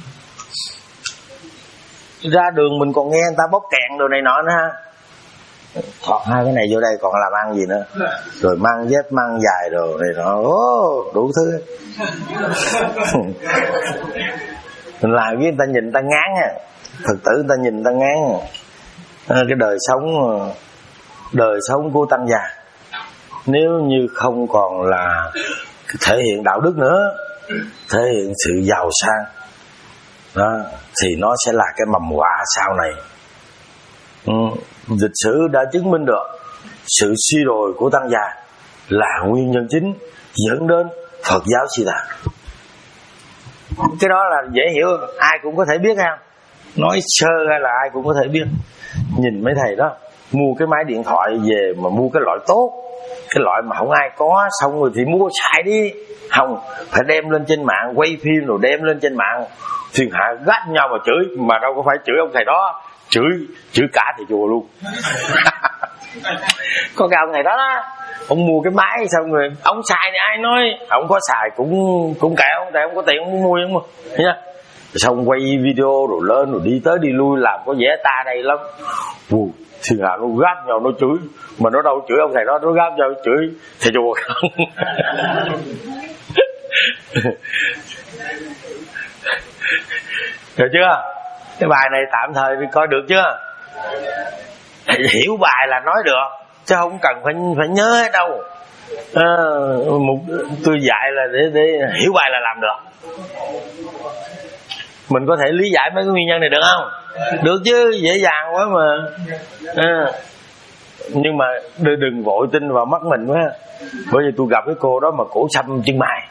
Ra đường mình còn nghe người ta bóp kẹn đồ này nọ nữa ha. Thọt hai cái này vô đây còn làm ăn gì nữa. Rồi mang dép, mang dài đồ này nọ, ô, đủ thứ. Mình làm với người ta nhìn người ta ngán à. Phật tử người ta nhìn người ta ngán à. Cái đời sống đời sống của tăng già nếu như không còn là thể hiện đạo đức nữa, thể hiện sự giàu sang đó, thì nó sẽ là cái mầm họa sau này. Ừ, lịch sử đã chứng minh được sự suy đồi của tăng già là nguyên nhân chính dẫn đến Phật giáo suy tàn. Cái đó là dễ hiểu, ai cũng có thể biết ha. Nói sơ ra là ai cũng có thể biết. Nhìn mấy thầy đó mua cái máy điện thoại về mà mua cái loại tốt, cái loại mà không ai có, xong rồi thì mua xài đi. Không, phải đem lên trên mạng, quay phim rồi đem lên trên mạng, thiên hạ gắt nhau mà chửi. Mà đâu có phải chửi ông thầy đó, chửi chửi cả thầy chùa luôn. Có cái ông thầy đó đó, ông mua cái máy xong rồi ông xài thì ai nói, ông có xài cũng cũng kệ ông, tại ông có tiền ông mua không mà, thấy chưa? Xong quay video rồi lên rồi đi tới đi lui làm có vẻ ta đây lắm. Ui, thiên hạ nó gáp nhau nó chửi, mà nó đâu chửi ông thầy đó, nó gáp nhau chửi thầy chùa không. Được chưa? Cái bài này tạm thời đi coi được chưa? Hiểu bài là nói được, chứ không cần phải phải nhớ đâu. À, một tôi dạy là để để hiểu bài là làm được. Mình có thể lý giải mấy cái nguyên nhân này được không? Được chứ, dễ dàng quá mà. À. Nhưng mà đừng vội tin vào mắt mình quá. Bởi vì tôi gặp cái cô đó mà cổ xăm chân mày,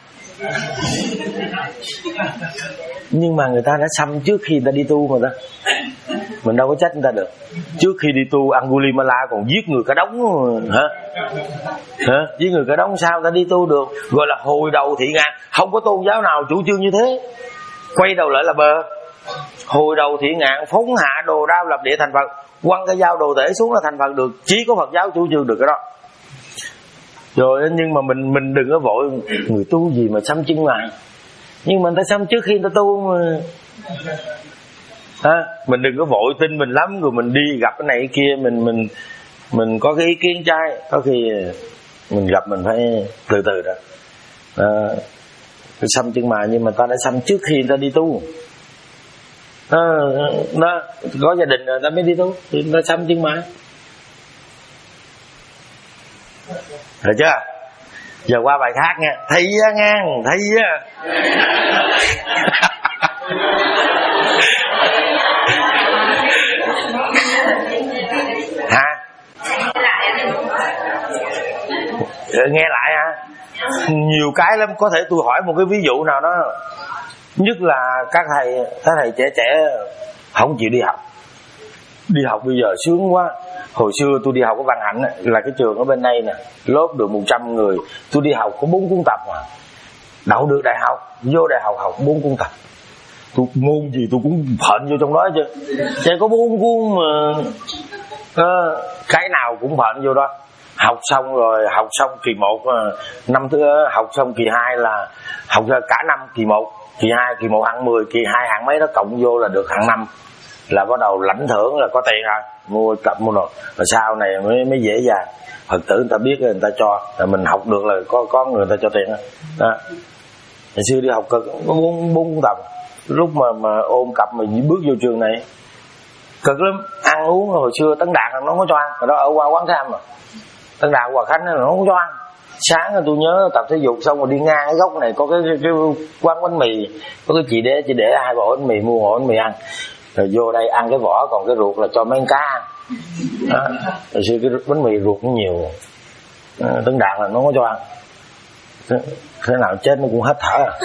nhưng mà người ta đã xăm trước khi người ta đi tu mà ta. Mình đâu có trách người ta được. Trước khi đi tu Angulimala còn giết người cả đống hả? Hả? Giết người cả đống sao ta đi tu được? Gọi là hồi đầu thị ngạn. Không có tôn giáo nào chủ trương như thế. Quay đầu lại là bờ. Hồi đầu thị ngạn, phóng hạ đồ đao lập địa thành Phật, quăng cái dao đồ tể xuống là thành Phật được. Chỉ có Phật giáo chủ trương được cái đó. Rồi nhưng mà mình mình đừng có vội. Người tu gì mà xăm chân mày? Nhưng mà người ta xăm trước khi người ta tu mà. À, mình đừng có vội tin mình lắm rồi mình đi gặp cái này cái kia mình mình mình có cái ý kiến trái, có khi mình gặp mình phải từ từ đó. À, cái xăm chân mày nhưng mà ta đã xăm trước khi người ta đi tu. À, đó, có gia đình rồi ta mới đi tu thì ta xăm chân mày. Được chưa? Giờ qua bài khác nha. Thấy á ngang, thấy á. Hả? Nghe lại hả? Nhiều cái lắm, có thể tôi hỏi một cái ví dụ nào đó. Nhất là các thầy, các thầy trẻ trẻ không chịu đi học. Đi học bây giờ sướng quá. Hồi xưa tôi đi học ở Văn Hạnh là cái trường ở bên đây nè, lớp được một trăm người, tôi đi học có bốn cuốn tập mà. Đậu được đại học, vô đại học học bốn cuốn tập. Tôi môn gì tôi cũng phận vô trong đó chứ. Chỉ có bốn cuốn mà à, cái nào cũng phận vô đó. Học xong rồi, học xong kỳ một, năm thứ học xong kỳ hai là học ra cả năm kỳ một, kỳ hai, kỳ một hạng mười, kỳ hai hạng mấy đó cộng vô là được hạng năm. Là bắt đầu lãnh thưởng là có tiền rồi, mua tập mua đồ. Rồi sau này mới mới dễ dàng. Phật tử người ta biết người ta cho, là mình học được là có có người ta cho tiền đó. Hồi xưa đi học cực có bốn bốn tập. Lúc mà mà ôm cặp mà bước vô trường này cực lắm, ăn uống. Hồi xưa Tấn Đạt nó không có cho ăn, rồi đó ở qua quán tham mà Tấn Đạt Hòa Khánh nó không có cho ăn. Sáng tôi nhớ tập thể dục xong rồi đi ngang cái góc này có cái, cái, cái quán bánh mì, có cái chị để chị để hai bộ bánh mì, mua ổ bánh mì ăn. Rồi vô đây ăn cái vỏ còn cái ruột là cho mấy con cá ăn. Đó. Hồi xưa cái bánh mì ruột cũng nhiều. Đó. Tấn Đạt là nó không có cho ăn. Thế, thế nào chết nó cũng hết thở à.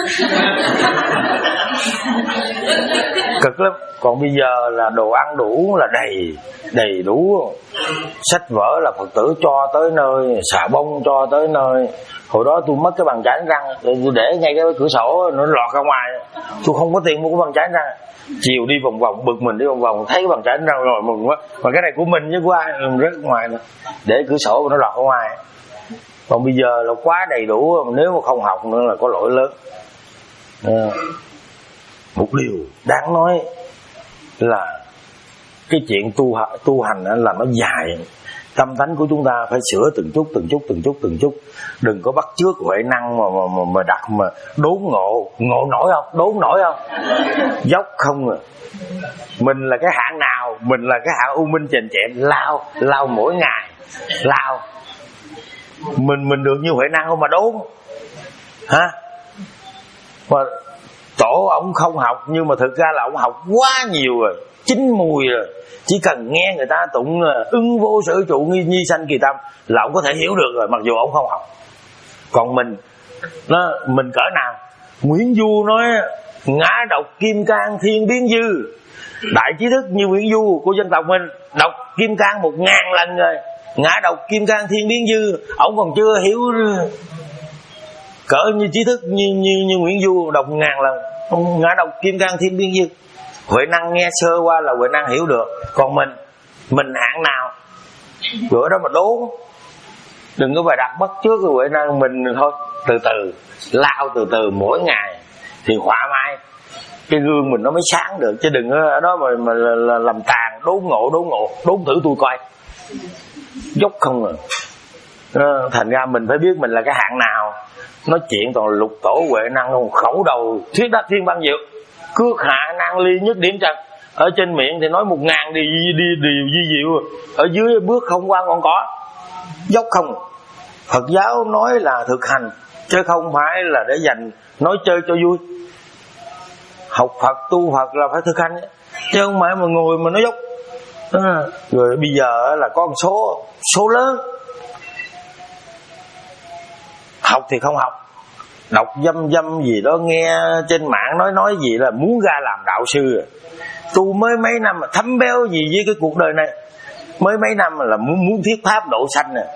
Cực lắm. Còn bây giờ là đồ ăn đủ là đầy đầy đủ. Sách vở là Phật tử cho tới nơi, xà bông cho tới nơi. Hồi đó tôi mất cái bằng chải răng, tôi để ngay cái cửa sổ nó lọt ra ngoài. Tôi không có tiền mua cái bằng chải răng. Chiều đi vòng vòng bực mình đi vòng vòng thấy cái bằng chải răng rồi mừng quá. Mà cái này của mình chứ của ai, rớt ngoài nữa. Để cửa sổ nó lọt ra ngoài. Còn bây giờ là quá đầy đủ, nếu mà không học nữa là có lỗi lớn. À, một điều đáng nói là cái chuyện tu tu hành là nó dài. Tâm tánh của chúng ta phải sửa từng chút từng chút từng chút từng chút. Đừng có bắt chước huệ năng mà mà mà, mà đặt mà đốn ngộ. Ngộ nổi không? Đốn nổi không? Dốc không à. Mình là cái hạng nào? Mình là cái hạng u minh chèn chẹn, lao lao mỗi ngày, lao. Mình mình được như huệ năng không mà đốn hả? Mà tổ ổng không học, nhưng mà thực ra là ổng học quá nhiều rồi, chín mùi rồi. Chỉ cần nghe người ta tụng ưng vô sở trụ nghi nhi sanh kỳ tâm là ổng có thể hiểu được rồi, mặc dù ổng không học. Còn mình nó mình cỡ nào? Nguyễn Du nói ngã độc kim cang thiên biến dư. Đại trí thức như Nguyễn Du của dân tộc mình đọc kim cang một ngàn lần rồi, ngã độc kim cang thiên biến dư, ổng còn chưa hiểu. Cỡ như trí thức như như như Nguyễn Du đọc ngàn lần, ông ngã độc kim cang thiên biến dư. Huệ năng nghe sơ qua là huệ năng hiểu được. Còn mình mình hạng nào? Bữa đó mà đốn. Đừng có bài đặt bắt trước cái huệ năng mình thôi. Từ từ lao từ từ mỗi ngày thì khỏa mai cái gương mình nó mới sáng được. Chứ đừng ở đó mà, mà là, là làm tàn đốn ngộ đốn ngộ đốn thử tôi coi dốc không à. À, thành ra mình phải biết mình là cái hạng nào. Nói chuyện toàn lục tổ huệ năng không, khẩu đầu thuyết đắc thiên băng diệu, cước hạ nan ly nhất điểm trật. Ở trên miệng thì nói một ngàn đi đi điều di diệu, ở dưới bước không qua còn có dốc không. Phật giáo nói là thực hành chứ không phải là để dành nói chơi cho vui. học Phật tu Phật là phải thực hành chứ không phải mà ngồi mà nói dốc. À, rồi bây giờ là có một số số lớn học thì không học, đọc dâm dâm gì đó, nghe trên mạng nói nói gì là muốn ra làm đạo sư. Tu mới mấy năm mà thấm béo gì với cái cuộc đời này, mới mấy năm là muốn muốn thuyết pháp độ sanh nè.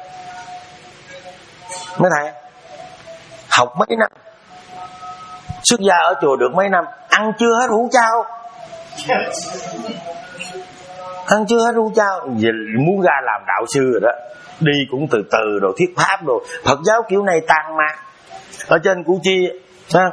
Mấy thầy học mấy năm, xuất gia ở chùa được mấy năm, ăn chưa hết hũ chao, ăn chưa hết hũ chao, giờ muốn ra làm đạo sư rồi đó. Đi cũng từ từ rồi thuyết pháp rồi. Phật giáo kiểu này tàn mát. Ở trên Củ Chi ha,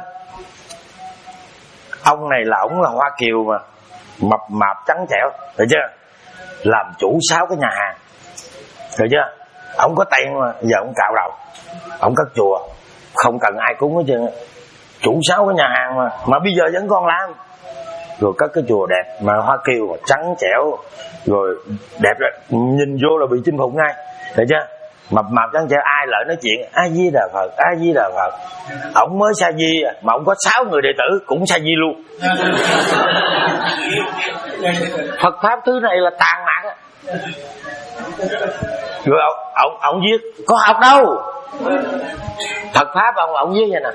ông này là ông là Hoa Kiều mà, mập mạp trắng trẻo, được chưa, làm chủ sáu cái nhà hàng, được chưa, ông có tiền mà, giờ ông cạo đầu, ông cất chùa, không cần ai cúng hết trơn, chủ sáu cái nhà hàng mà, mà bây giờ vẫn còn làm, rồi cất cái chùa đẹp mà Hoa Kiều mà trắng trẻo, rồi đẹp rồi, nhìn vô là bị chinh phục ngay, được chưa, mập mạp trắng trẻo, ai lợi nói chuyện A Di Đà Phật, A Di Đà Phật. Ông mới sa di à, mà ông có sáu người đệ tử cũng sa di luôn. Phật pháp thứ này là tàn mạn. Rồi ông ông ông viết có học đâu. Phật pháp ông ông viết vậy nè.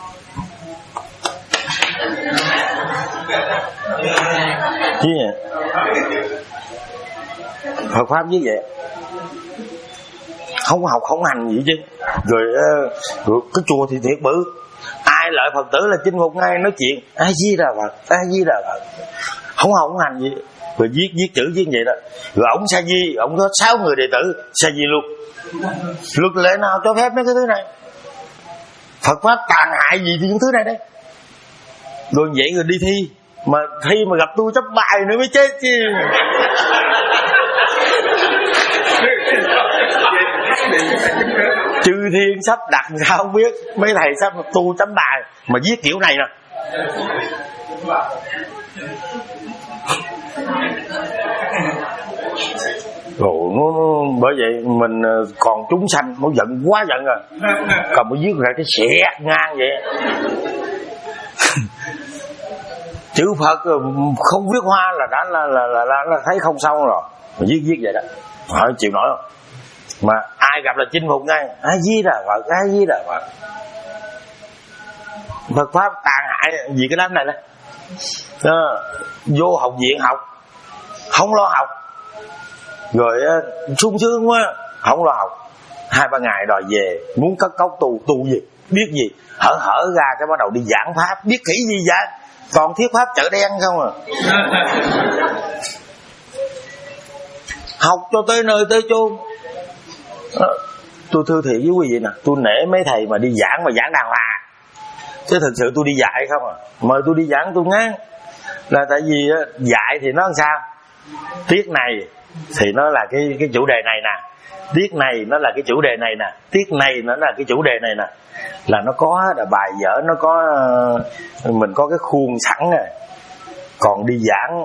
Chứ vậy. Phật pháp viết vậy. Không học không hành gì chứ. Rồi, rồi cái chùa thì thiệt bự, ai lợi Phật tử là chinh phục ngay, nói chuyện A Di Đà Phật, A Di Đà Phật, không học không hành gì. Rồi viết viết chữ viết vậy đó. Rồi ông sa di, ông có sáu người đệ tử sa di luôn. Luật lệ nào cho phép mấy cái thứ này? Phật pháp tàn hại gì thì những thứ này đấy. Rồi vậy rồi đi thi, mà thi mà gặp tôi chấp bài nữa mới chết chứ. Chư thiên sắp đặt sao không biết, mấy thầy sắp tu chấm bài mà viết kiểu này nè. Rồi nó, nó, bởi vậy mình còn chúng sanh nó giận quá giận rồi, còn mới viết ra cái xẻ ngang vậy. Chữ Phật không viết hoa là đã là là, là, là, là thấy không xong rồi, mà viết viết vậy đó, hỏi chịu nổi không? Mà ai gặp là chinh phục ngay, A Di Đà Phật, A Di Đà Phật. Phật pháp tàn hại gì cái đám này nè. À, vô học viện học không lo học, rồi sung sướng quá không lo học, hai ba ngày đòi về, muốn cất cốc tu tu gì biết gì, hở hở ra cái bắt đầu đi giảng pháp, biết kỹ gì vậy, còn thuyết pháp chợ đen không à. Học cho tới nơi tới chốn. À, tôi thưa thiệt với quý vị nè, tôi nể mấy thầy mà đi giảng mà giảng đàng hoàng, chứ thực sự tôi đi dạy không à. Mời tôi đi giảng tôi ngán, là tại vì dạy thì nó làm sao, tiết này thì nó là cái cái chủ đề này nè, tiết này nó là cái chủ đề này nè, tiết này nó là cái chủ đề này nè, là nó có là bài vở, nó có mình có cái khuôn sẵn rồi. Còn đi giảng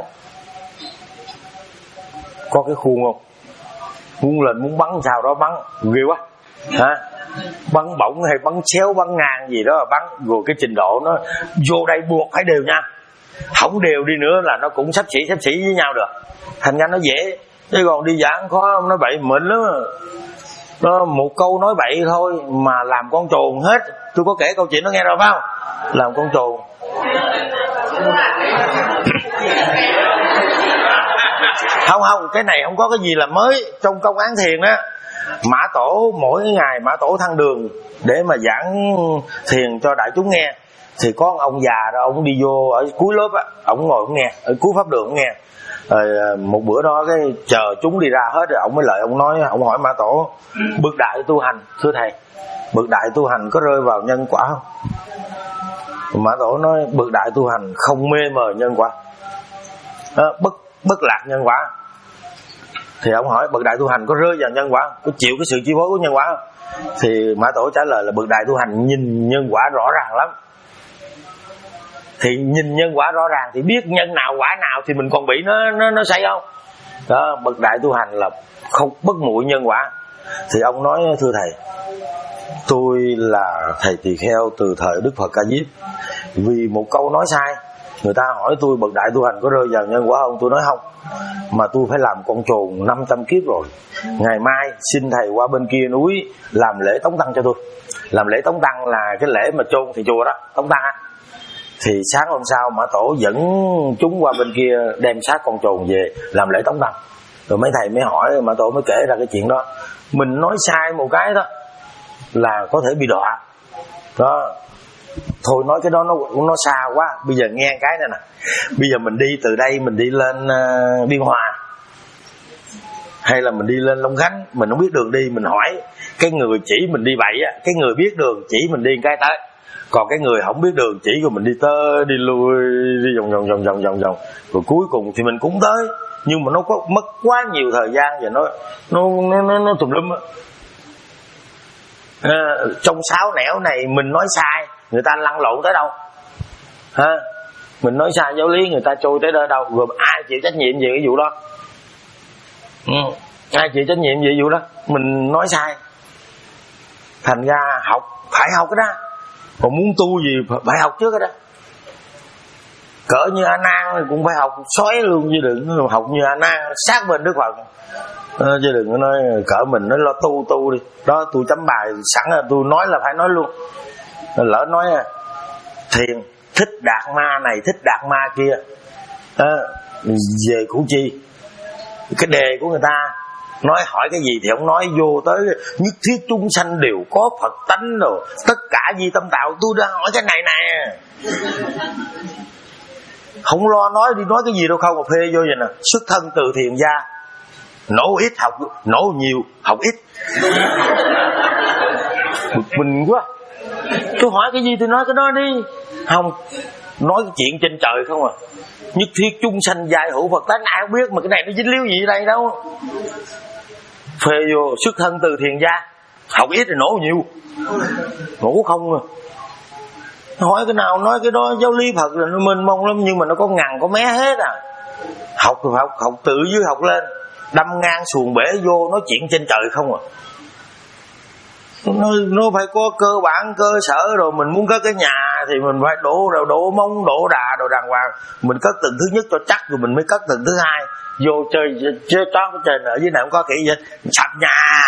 có cái khuôn không, muốn lên muốn bắn sao đó bắn ghê quá hả, bắn bổng hay bắn xéo bắn ngang gì đó bắn, rồi cái trình độ nó vô đây buộc phải đều nha, không đều đi nữa là nó cũng sắp xỉ sắp xỉ với nhau được, thành ra nó dễ. Chứ còn đi giảng khó, nói bậy mịn lắm, nó một câu nói bậy thôi mà làm con trồn hết. Tôi có kể câu chuyện nó nghe rồi phải không, làm con trồn. Không không, cái này không có cái gì là mới. Trong công án thiền á, Mã Tổ mỗi ngày Mã Tổ thăng đường để mà giảng thiền cho đại chúng nghe, thì có ông, ông già đó, ông đi vô ở cuối lớp á, ông ngồi ông nghe ở cuối pháp đường ông nghe. Rồi một bữa đó cái chờ chúng đi ra hết rồi ông mới lại ông nói, ông hỏi Mã Tổ, bậc đại tu hành, thưa thầy, bậc đại tu hành có rơi vào nhân quả không? Mã Tổ nói bậc đại tu hành không mê mờ nhân quả, à, bất bất lạc nhân quả. Thì ông hỏi bậc đại tu hành có rơi vào nhân quả, có chịu cái sự chi phối của nhân quả không? Thì Mã Tổ trả lời là bậc đại tu hành nhìn nhân quả rõ ràng lắm. Thì nhìn nhân quả rõ ràng thì biết nhân nào quả nào thì mình còn bị nó nó nó sai không? Đó, bậc đại tu hành là không bất muội nhân quả. Thì ông nói thưa thầy, tôi là thầy tỳ kheo từ thời Đức Phật Ca Diếp, vì một câu nói sai Người ta hỏi tôi bậc đại tu hành có rơi vào nhân quả không? Tôi nói không, mà tôi phải làm con trồn năm trăm kiếp rồi. Ngày mai xin thầy qua bên kia núi làm lễ tống tăng cho tôi. Làm lễ tống tăng là cái lễ mà chôn thì chùa đó, tống tăng á. Thì sáng hôm sau Mã Tổ dẫn chúng qua bên kia đem xác con trồn về làm lễ tống tăng. Rồi mấy thầy mới hỏi, Mã Tổ mới kể ra cái chuyện đó. Mình nói sai một cái đó là có thể bị đọa đó. Thôi nói cái đó nó nó xa quá. Bây giờ nghe cái này nè. Bây giờ mình đi từ đây mình đi lên uh, Biên Hòa, hay là mình đi lên Long Khánh, mình không biết đường đi, mình hỏi cái người chỉ mình đi vậy á, cái người biết đường chỉ mình đi cái tới. Còn cái người không biết đường chỉ rồi mình đi tới đi lui, đi vòng vòng vòng vòng vòng vòng, rồi cuối cùng thì mình cũng tới, nhưng mà nó có mất quá nhiều thời gian và nó nó nó nó, nó tùm lum á. À, trong sáu nẻo này mình nói sai, người ta lăn lộn tới đâu ha? Mình nói sai giáo lý, người ta trôi tới đâu đâu, rồi ai chịu trách nhiệm về cái vụ đó? Ừ. Ai chịu trách nhiệm về vụ đó? Mình nói sai. Thành ra học phải học cái đó, còn muốn tu gì phải học trước cái đó. Cỡ như A Nan cũng phải học xoáy luôn, chứ đừng học như A Nan sát bên Đức Phật. À, chứ đừng có nói cỡ mình nói lo tu tu đi. Đó tôi chấm bài sẵn là tôi nói là phải nói luôn. Lỡ nói thiền thích đạt ma này thích đạt ma kia, à, về Củ Chi cái đề của người ta nói hỏi cái gì thì ông nói vô tới nhất thiết chúng sanh đều có Phật tánh rồi tất cả di tâm tạo. Tôi đã hỏi cái này nè, không lo nói đi nói cái gì đâu, không mà phê vô vậy nè. Xuất thân từ thiền gia, nổ ít học, nổ nhiều học ít. Mình quá, tôi hỏi cái gì thì nói cái đó đi. Không, nói cái chuyện trên trời không à. Nhất thiết chúng sanh giai hữu Phật tánh, ai không biết mà cái này nó dính líu gì đây đâu. Phê vô xuất thân từ thiền gia, học ít rồi nổ nhiều, ngủ không à. Hỏi cái nào nói cái đó, giáo lý Phật là nó mênh mông lắm, nhưng mà nó có ngàn có mé hết à. Học thì học, học tự dưới học lên, đâm ngang xuồng bể vô nói chuyện trên trời không à. Nó, nó phải có cơ bản cơ sở rồi. Mình muốn cất cái nhà thì mình phải đổ đổ, đổ móng đổ đà đồ đàng hoàng. Mình cất tầng thứ nhất cho chắc rồi mình mới cất tầng thứ hai. Vô chơi chơi trót ở trên, ở dưới này không có khỉ gì sập nhà.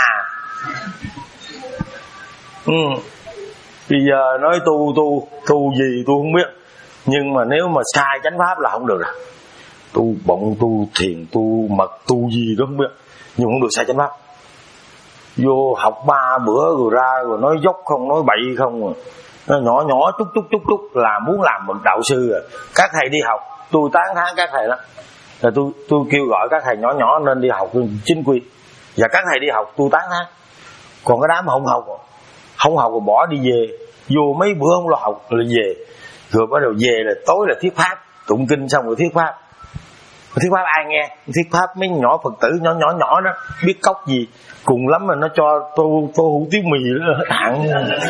Ừ. Bây giờ nói tu tu tu gì tôi không biết, nhưng mà nếu mà sai chánh pháp là không được rồi. Tu bọng tu thiền tu mật tu gì đó không biết, nhưng không được sai chánh pháp. Vô học ba bữa rồi ra rồi nói dốc không, nói bậy không, nó nhỏ nhỏ chút chút chút chút là muốn làm một đạo sư rồi. Các thầy đi học tôi tán thán các thầy đó, rồi tôi tôi kêu gọi các thầy nhỏ nhỏ nên đi học chính quy, và các thầy đi học tôi tán thán. Còn cái đám mà không học không học rồi bỏ đi về, vô mấy bữa không lo học rồi về, rồi bắt đầu về là tối là thuyết pháp, tụng kinh xong rồi thuyết pháp. Thuyết pháp ai nghe? Thuyết pháp mấy nhỏ Phật tử nhỏ nhỏ nhỏ đó biết cốc gì, cùng lắm mà nó cho tô tô hủ tiếu mì đó hạng.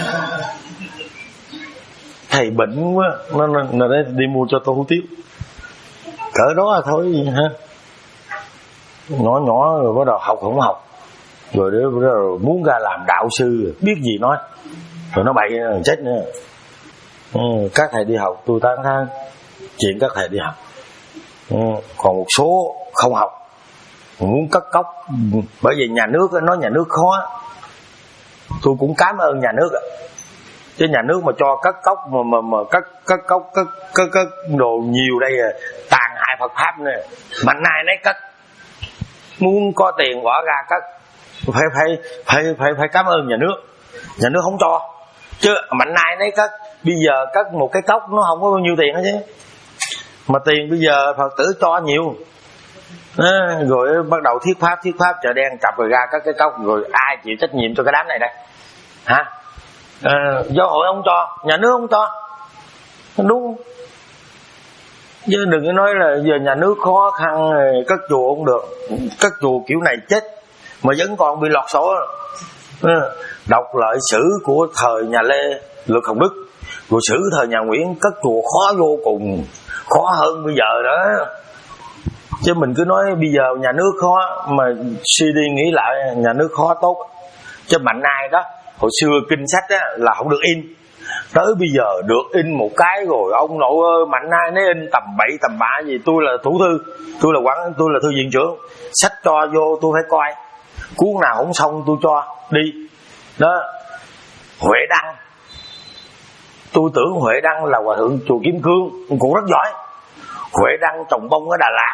Thầy bệnh quá nó nó đi mua cho tô hủ tiếu, cỡ đó là thôi ha. Nhỏ nhỏ rồi bắt đầu học không học, rồi để rồi muốn ra làm đạo sư biết gì nói, rồi nó bậy chết nữa. Ừ, các thầy đi học tôi tán thán chuyện các thầy đi học. Ừ, còn một số không học muốn cất cốc, bởi vì nhà nước nói nhà nước khó. Tôi cũng cảm ơn nhà nước, chứ nhà nước mà cho cất cốc mà mà mà cất cất cốc cất cất cất đồ nhiều đây à, tàn hại Phật pháp nè, mạnh ai nấy cất, muốn có tiền bỏ ra cất, phải phải phải phải phải cảm ơn nhà nước. Nhà nước không cho, chứ mạnh ai nấy cất. Bây giờ cất một cái cốc nó không có bao nhiêu tiền hết chứ, mà tiền bây giờ Phật tử cho nhiều. À, rồi bắt đầu thuyết pháp thuyết pháp chợ đen cặp rồi ra các cái cốc, rồi ai chịu trách nhiệm cho cái đám này đây hả? À, giáo hội không cho, nhà nước không cho, đúng. Chứ đừng có nói là giờ nhà nước khó khăn cất chùa không được, cất chùa kiểu này chết mà vẫn còn bị lọt sổ. À, đọc lại sử của thời nhà Lê Luật Hồng Đức, rồi sử thời nhà Nguyễn, cất chùa khó vô cùng, khó hơn bây giờ đó. Chứ mình cứ nói bây giờ nhà nước khó, mà suy đi nghĩ lại nhà nước khó tốt. Chứ mạnh ai đó hồi xưa kinh sách á, là không được in, Tới bây giờ được in một cái rồi, ông nội ơi, mạnh ai nấy in tầm bậy tầm bạ gì. Tôi là thủ thư, tôi là quản, tôi là thư viện trưởng, sách cho vô tôi phải coi, cuốn nào không xong tôi cho đi. Đó, Huệ Đăng, tôi tưởng Huệ Đăng là hòa thượng chùa Kim Cương, cũng rất giỏi. Huệ Đăng trồng bông ở Đà Lạt.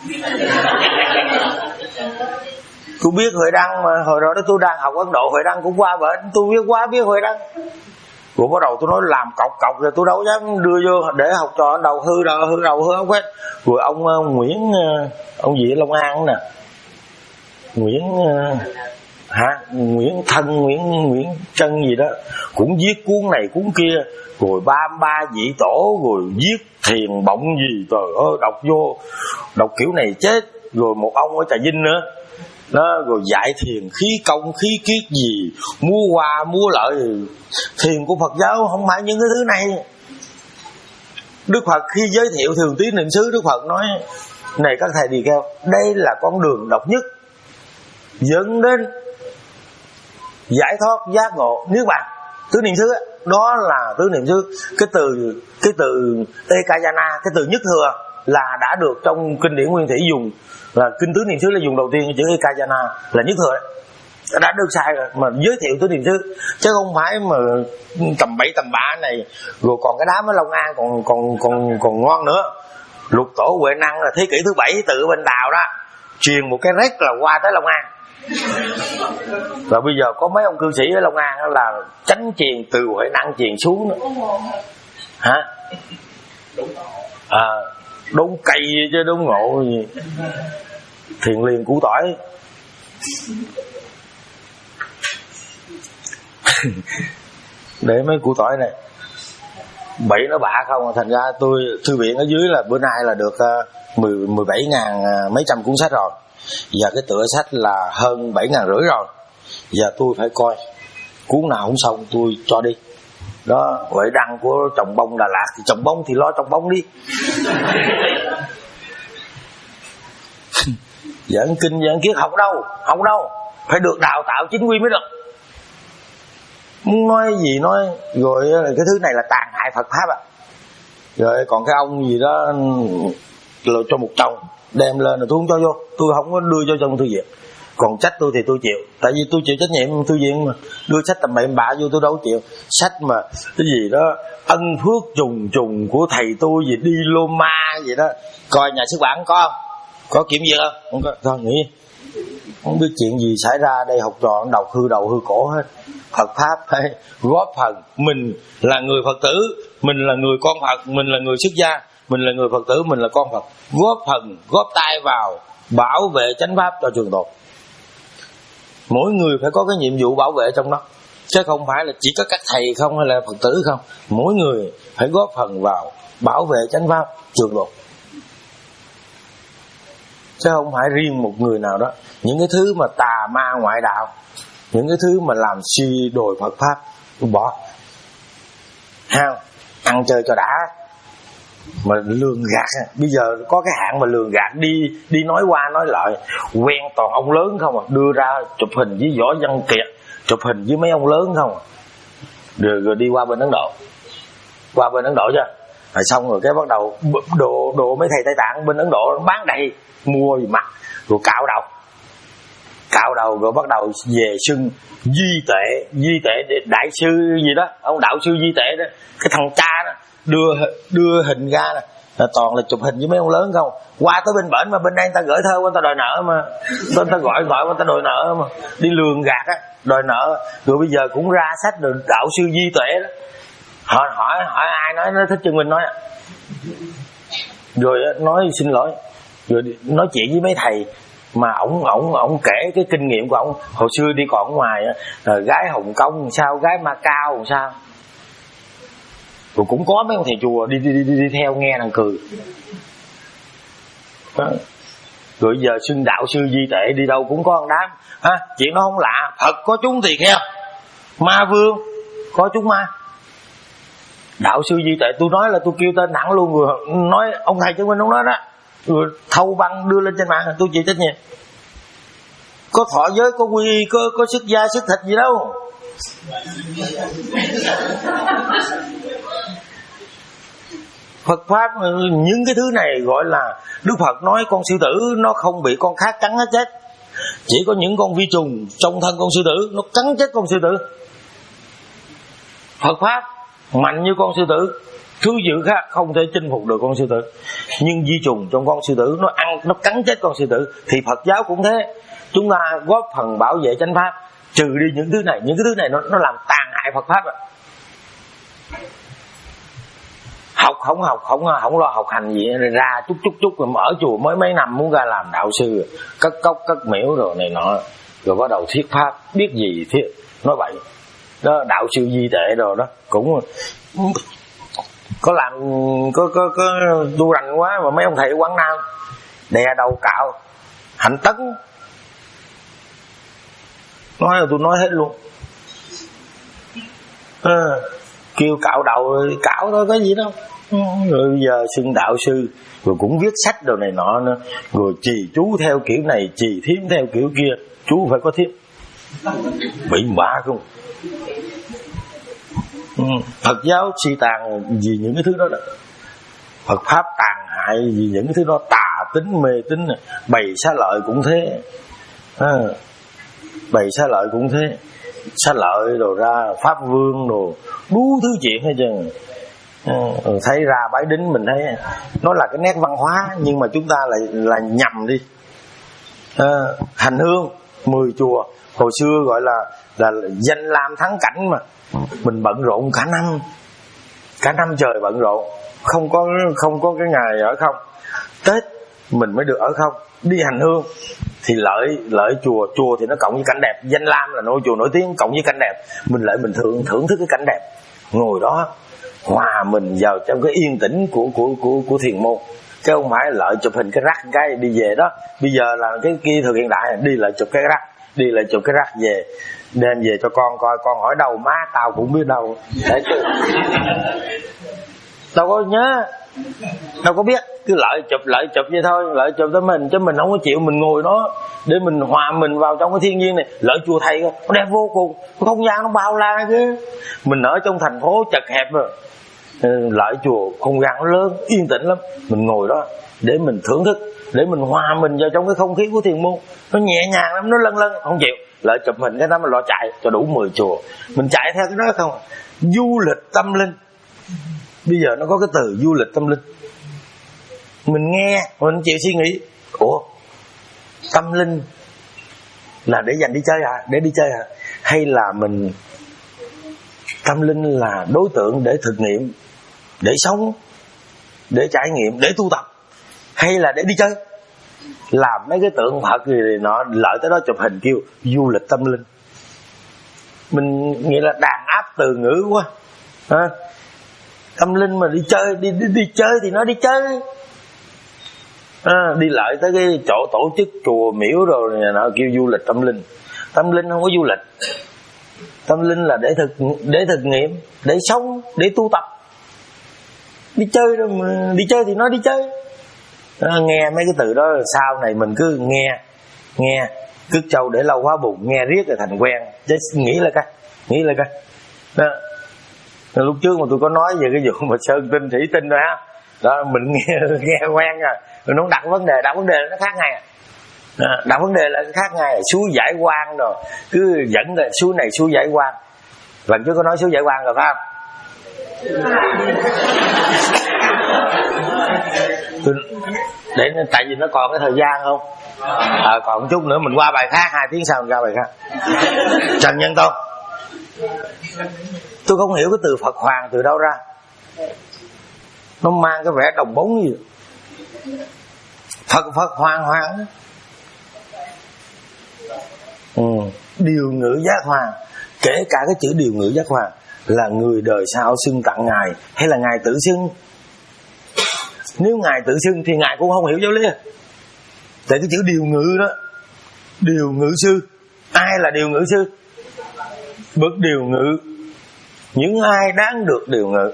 Tôi biết Huệ Đăng mà, hồi đó tôi đang học Ấn Độ, Huệ Đăng cũng qua bển, tôi biết quá biết Huệ Đăng. Rồi bắt đầu tôi nói làm cọc cọc rồi tôi đâu dám đưa vô để học trò đầu hư đầu hư đầu hư ốc hết. Rồi ông uh, Nguyễn uh, ông gì ở Long An nè, Nguyễn uh, hả Nguyễn Thân Nguyễn Nguyễn Trân gì đó cũng viết cuốn này cuốn kia, rồi ba ba vị tổ, rồi viết thiền bọng gì, trời ơi đọc vô đọc kiểu này chết. Rồi một ông ở Trà Vinh nữa đó, rồi dạy thiền khí công khí kiết gì, mua hoa mua lợi. Thiền của Phật giáo không phải những cái thứ này. Đức Phật khi giới thiệu Thường Tí Niệm xứ, Đức Phật nói này các thầy tỳ kheo, đây là con đường độc nhất dẫn đến giải thoát giác ngộ niết bàn. Tứ niệm xứ đó là tứ niệm xứ. Cái từ cái từ Ekayana, cái từ nhất thừa là đã được trong kinh điển Nguyên Thủy dùng, là kinh tứ niệm xứ là dùng đầu tiên chữ Ekayana là nhất thừa đấy. Đã được sai rồi mà giới thiệu tứ niệm xứ, chứ không phải mà tầm bậy tầm bạ này. Rồi còn cái đám ở Long An còn còn còn còn ngon nữa. Lục tổ Huệ Năng là thế kỷ thứ bảy từ bên Tàu đó truyền một cái rét là qua tới Long An. Và bây giờ có mấy ông cư sĩ ở Long An là chánh truyền từ Huệ Năng truyền xuống nữa. Hả? À, đốn cây chứ đốn ngộ gì. Thiền liền củ tỏi. Để mấy củ tỏi này bậy nó bạ không. Thành ra tôi thư viện ở dưới là bữa nay là được uh, mười bảy ngàn mấy trăm cuốn sách rồi, và cái tựa sách là hơn bảy ngàn rưỡi rồi. Giờ tôi phải coi cuốn nào không xong tôi cho đi. Đó, Huệ Đăng của trồng bông Đà Lạt thì trồng bông thì lo trồng bông đi. Giảng kinh giảng kiết học đâu, học đâu, phải được đào tạo chính quy mới được. Muốn nói gì nói. Rồi cái thứ này là tàn hại Phật pháp à. Rồi còn cái ông gì đó là cho một chồng đem lên rồi tôi không cho vô, tôi không có đưa cho trong thư viện. Còn trách tôi thì tôi chịu, tại vì tôi chịu trách nhiệm thư viện mà. Đưa sách tầm bậy bạ vô tôi đâu chịu. Sách mà cái gì đó ân phước trùng trùng của thầy tôi gì đi lô ma gì đó, coi nhà xuất bản có không, có kiểm duyệt không? Không có. Thôi nghĩ không biết chuyện gì xảy ra đây, học trò đầu hư đầu hư cổ hết. Phật pháp phải góp phần. Mình là người Phật tử, mình là người con Phật, mình là người xuất gia, mình là người Phật tử, mình là con Phật, góp phần góp tay vào bảo vệ chánh pháp cho trường tồn. Mỗi người phải có cái nhiệm vụ bảo vệ trong đó, chứ không phải là chỉ có các thầy không hay là Phật tử không. Mỗi người phải góp phần vào bảo vệ chánh pháp trường tồn, chứ không phải riêng một người nào đó. Những cái thứ mà tà ma ngoại đạo, những cái thứ mà làm suy đồi Phật pháp tôi bỏ. Ha, ăn chơi cho đã. Mà lường gạt, bây giờ có cái hạng mà lường gạt đi đi nói qua nói lại, quen toàn ông lớn không à, đưa ra chụp hình với Võ Văn Kiệt, chụp hình với mấy ông lớn không à. Rồi, rồi đi qua bên Ấn Độ, qua bên Ấn Độ chưa? Rồi xong rồi cái bắt đầu đồ đồ mấy thầy Tây Tạng bên Ấn Độ bán đầy, mua gì mặc, rồi cạo đầu, cạo đầu rồi bắt đầu về xưng Di Tệ, Di Tệ đại sư gì đó, ông đạo sư Di Tệ đó, cái thằng cha đó đưa đưa hình ra nè, là toàn là chụp hình với mấy ông lớn không. Qua tới bên bển mà bên đây người ta gửi thơ qua, người ta đòi nợ mà, người ta gọi gọi người ta đòi nợ mà, đi lường gạt á, đòi nợ. Rồi bây giờ cũng ra sách rồi đạo sư Di Tuệ đó, hỏi hỏi hỏi ai nói nó thích chân mình nói, rồi nói xin lỗi, rồi nói chuyện với mấy thầy mà ổng ổng ổng kể cái kinh nghiệm của ổng hồi xưa đi còn ở ngoài, gái Hồng Kông sao, gái Macau sao. Rồi cũng có mấy ông thầy chùa đi đi đi, đi, đi theo nghe thằng cười đó. Rồi giờ xưng đạo sư Di Tệ đi đâu cũng có một đám ha. Chuyện đó không lạ, Phật có chúng tỳ kheo, ma vương có chúng ma. Đạo sư Di Tệ tôi nói là tôi kêu tên thẳng luôn, rồi nói ông thầy chứng minh ông nói đó, rồi thâu băng đưa lên trên mạng, tôi chịu trách nhiệm. Có thọ giới, có quy, có có xuất gia xuất thịt gì đâu. Phật pháp những cái thứ này gọi là Đức Phật nói con sư tử nó không bị con khác cắn nó chết, chỉ có những con vi trùng trong thân con sư tử nó cắn chết con sư tử. Phật pháp mạnh như con sư tử, thứ dữ khác không thể chinh phục được con sư tử, nhưng vi trùng trong con sư tử nó ăn nó cắn chết con sư tử. Thì Phật giáo cũng thế, chúng ta góp phần bảo vệ chánh pháp, trừ đi những thứ này. Những cái thứ này nó nó làm tàn hại Phật pháp à. Học không học không không lo học hành gì, ra chút chút chút rồi ở chùa mới mấy năm muốn ra làm đạo sư, cất cốc cất miễu rồi này nọ, rồi bắt đầu thuyết pháp biết gì thuyết nói vậy đó, đạo sư di tệ rồi đó. Cũng có làm có có có tu rành quá mà mấy ông thầy Quảng Nam đè đầu cạo Hạnh Tấn nói là tôi nói hết luôn à, kêu cạo đầu cạo thôi có gì đâu. Rồi bây giờ xưng đạo sư, rồi cũng viết sách đồ này nọ nữa, rồi trì chú theo kiểu này, trì thiếm theo kiểu kia. Chú phải có thiếp, bị bạ không. ừ. Phật giáo suy tàn vì những cái thứ đó, đó. Phật pháp tàn hại vì những cái thứ đó, tà tính mê tín, bày xá lợi cũng thế à, bày xá lợi cũng thế, xá lợi rồi ra pháp vương đồ đủ thứ chuyện hết trơn. À, thấy ra bái đính mình thấy nó là cái nét văn hóa, nhưng mà chúng ta lại là nhầm đi. À, hành hương mười chùa hồi xưa gọi là là danh lam thắng cảnh mà, mình bận rộn cả năm, cả năm trời bận rộn, không có không có cái ngày ở không. Tết mình mới được ở không, đi hành hương thì lợi lợi chùa, chùa thì nó cộng với cảnh đẹp, danh lam là ngôi chùa nổi tiếng cộng với cảnh đẹp, mình lại mình thưởng thưởng thức cái cảnh đẹp, ngồi đó hòa mình vào trong cái yên tĩnh của của của của thiền môn, chứ không phải lợi chụp hình cái rác cái đi về đó. Bây giờ là cái kia thời hiện đại, đi lại chụp cái rác, đi lại chụp cái rác về, đem về cho con coi, con hỏi đâu má tao cũng biết đâu. Để chứ đâu có nhớ, đâu có biết, cứ lợi chụp lợi chụp vậy thôi, lợi chụp tới mình, chứ mình không có chịu mình ngồi đó để mình hòa mình vào trong cái thiên nhiên này. Lợi chùa thầy nó đẹp vô cùng, không gian nó bao la chứ. Mình ở trong thành phố chật hẹp rồi, lợi chùa không gian nó lớn yên tĩnh lắm, mình ngồi đó để mình thưởng thức, để mình hòa mình vào trong cái không khí của thiền môn, nó nhẹ nhàng lắm, nó lân lân không chịu. Lợi chụp mình cái đó mà lo chạy cho đủ mười chùa, mình chạy theo cái đó không. Du lịch tâm linh, bây giờ nó có cái từ du lịch tâm linh, mình nghe mình chịu suy nghĩ, ủa tâm linh là để dành đi chơi à, để đi chơi à, hay là mình tâm linh là đối tượng để thực nghiệm, để sống, để trải nghiệm, để tu tập, hay là để đi chơi, làm mấy cái tượng Phật gì nọ, lợi tới đó chụp hình kêu du lịch tâm linh. Mình nghĩ là đàn áp từ ngữ quá à. Tâm linh mà đi chơi, đi đi, đi chơi thì nó đi chơi à, đi lại tới cái chỗ tổ chức chùa miễu rồi này nọ kêu du lịch tâm linh. Tâm linh không có du lịch, tâm linh là để thực để thực nghiệm, để sống, để tu tập. Đi chơi đâu mà đi chơi thì nó đi chơi à, nghe mấy cái từ đó sau này mình cứ nghe nghe cứt trâu để lâu quá bụng, nghe riết rồi thành quen, chứ nghĩ là cái nghĩ là cái đó. Lúc trước mà tôi có nói về cái vụ mà sơn tinh thủy tinh rồi á, đó mình nghe nghe quen rồi, rồi nó đặt vấn đề, đặt vấn đề nó khác ngay à, đặt vấn đề là khác ngay, suối giải quan rồi cứ dẫn là suối này suối giải quan. Lần trước có nói suối giải quan rồi phải không? Để tại vì nó còn cái thời gian không à, còn một chút nữa mình qua bài khác, hai tiếng sau mình ra bài khác. Trần Nhân Tôn, tôi không hiểu cái từ Phật Hoàng từ đâu ra, nó mang cái vẻ đồng bóng gì. Phật Phật Hoàng Hoàng ừ. Điều ngữ giác hoàng, kể cả cái chữ điều ngữ giác hoàng là người đời sau xưng tặng ngài hay là ngài tự xưng. Nếu ngài tự xưng thì ngài cũng không hiểu giáo lý, tại cái chữ điều ngữ đó, điều ngữ sư, ai là điều ngữ sư? Bậc điều ngữ, những ai đáng được điều ngữ.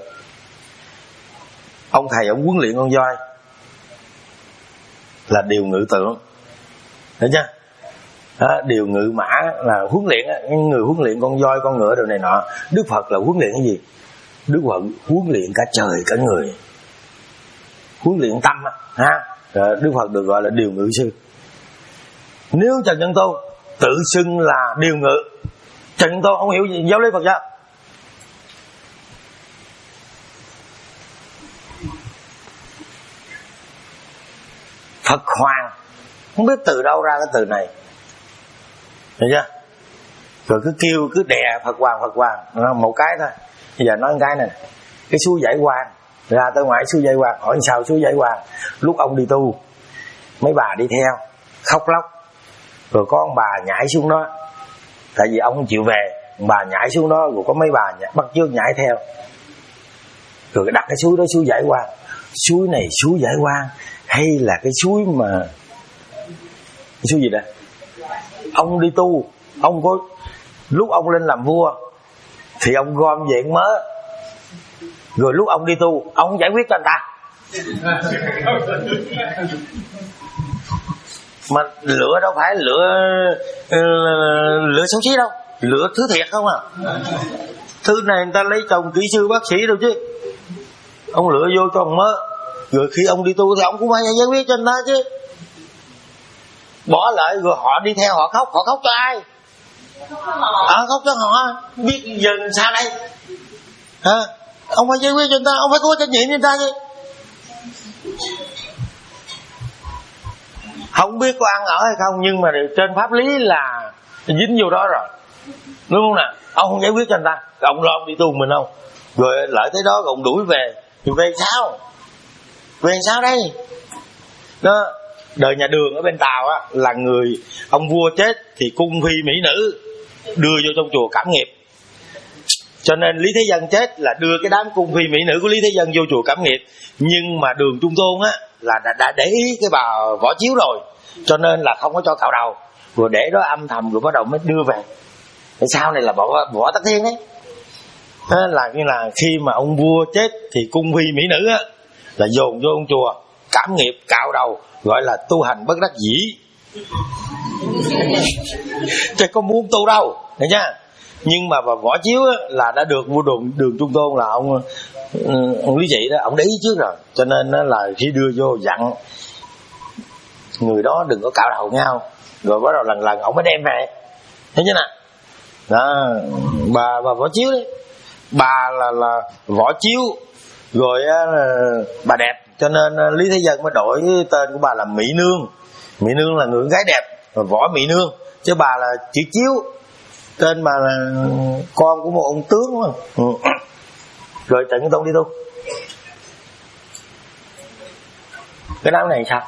Ông thầy ông huấn luyện con voi là điều ngữ tượng, hiểu chưa à, điều ngự mã là huấn luyện á, người huấn luyện con voi con ngựa đồ này nọ. Đức Phật là huấn luyện cái gì? Đức Phật huấn luyện cả trời cả người, huấn luyện tâm á, ha. Rồi Đức Phật được gọi là điều ngự sư. Nếu Trần Nhân Tôn tự xưng là điều ngự, Trần Nhân Tôn không hiểu gì giáo lý Phật giáo. Phật Hoàng không biết từ đâu ra cái từ này, hiểu chưa? Rồi cứ kêu cứ đè Phật Hoàng Phật Hoàng một cái thôi. Bây giờ nói một cái này, cái suối Giải Quang, ra tới ngoài suối Giải Quang, hỏi sao suối Giải Quang? Lúc ông đi tu, mấy bà đi theo khóc lóc, rồi có ông bà nhảy xuống đó, tại vì ông không chịu về, bà nhảy xuống đó, rồi có mấy bà nhảy, bắt chước nhảy theo, rồi đặt cái suối đó suối Giải Quang. Suối này suối Giải Quang hay là cái suối mà cái suối gì đó? Ông đi tu, ông có lúc ông lên làm vua thì ông gom về mớ, rồi lúc ông đi tu ông không giải quyết cho người ta. Mà lửa đâu phải lửa uh, lửa xấu xí đâu, lửa thứ thiệt không à. Thứ này người ta lấy chồng kỹ sư bác sĩ đâu chứ. Ông lựa vô cho ông mớ, rồi khi ông đi tu thì ông cũng phải giải quyết cho người ta chứ. Bỏ lại rồi họ đi theo họ khóc, họ khóc cho ai? Họ khóc cho họ, biết dần sao đây hả? Ông phải giải quyết cho người ta, ông phải có trách nhiệm cho người ta chứ. Không biết có ăn ở hay không, nhưng mà trên pháp lý là dính vô đó rồi, đúng không nè? Ông không giải quyết cho người ta, ông lo ông đi tu mình không, rồi lại tới đó rồi ông đuổi về, thì về sao? Về sao đây? Đó, đời nhà Đường ở bên Tàu á, là người ông vua chết thì cung phi mỹ nữ đưa vô trong chùa cảm nghiệp. Cho nên Lý Thế Dân chết là đưa cái đám cung phi mỹ nữ của Lý Thế Dân vô chùa cảm nghiệp. Nhưng mà Đường Trung Tôn á là đã, đã để ý cái bà Võ Chiếu rồi, cho nên là không có cho cạo đầu, rồi để đó âm thầm, rồi bắt đầu mới đưa về. Tại sau này là Võ, Võ Tắc Thiên ấy. Đó là như là khi mà ông vua chết thì cung phi mỹ nữ á là dồn vô ông chùa cảm nghiệp cạo đầu, gọi là tu hành bất đắc dĩ. Chứ có muốn tu đâu, hiểu nha. Nhưng mà bà Võ Chiếu á, là đã được vua Đường, Đường Trung Tôn là ông ông Lý Trị đó, ông để ý trước rồi, cho nên là khi đưa vô dặn người đó đừng có cạo đầu nhau, rồi bắt đầu lần lần ông mới đem về, thấy chưa nè? Đó, bà bà Võ Chiếu đấy, bà là là Võ Chiếu, rồi bà đẹp, cho nên Lý Thế Dân mới đổi tên của bà là Mỹ Nương. Mỹ Nương là người gái đẹp, và Võ Mỹ Nương, chứ bà là chữ Chiếu, tên mà là con của một ông tướng mà. Ừ. Rồi Trần Nhân Tông đi tu. Cái đám này sao?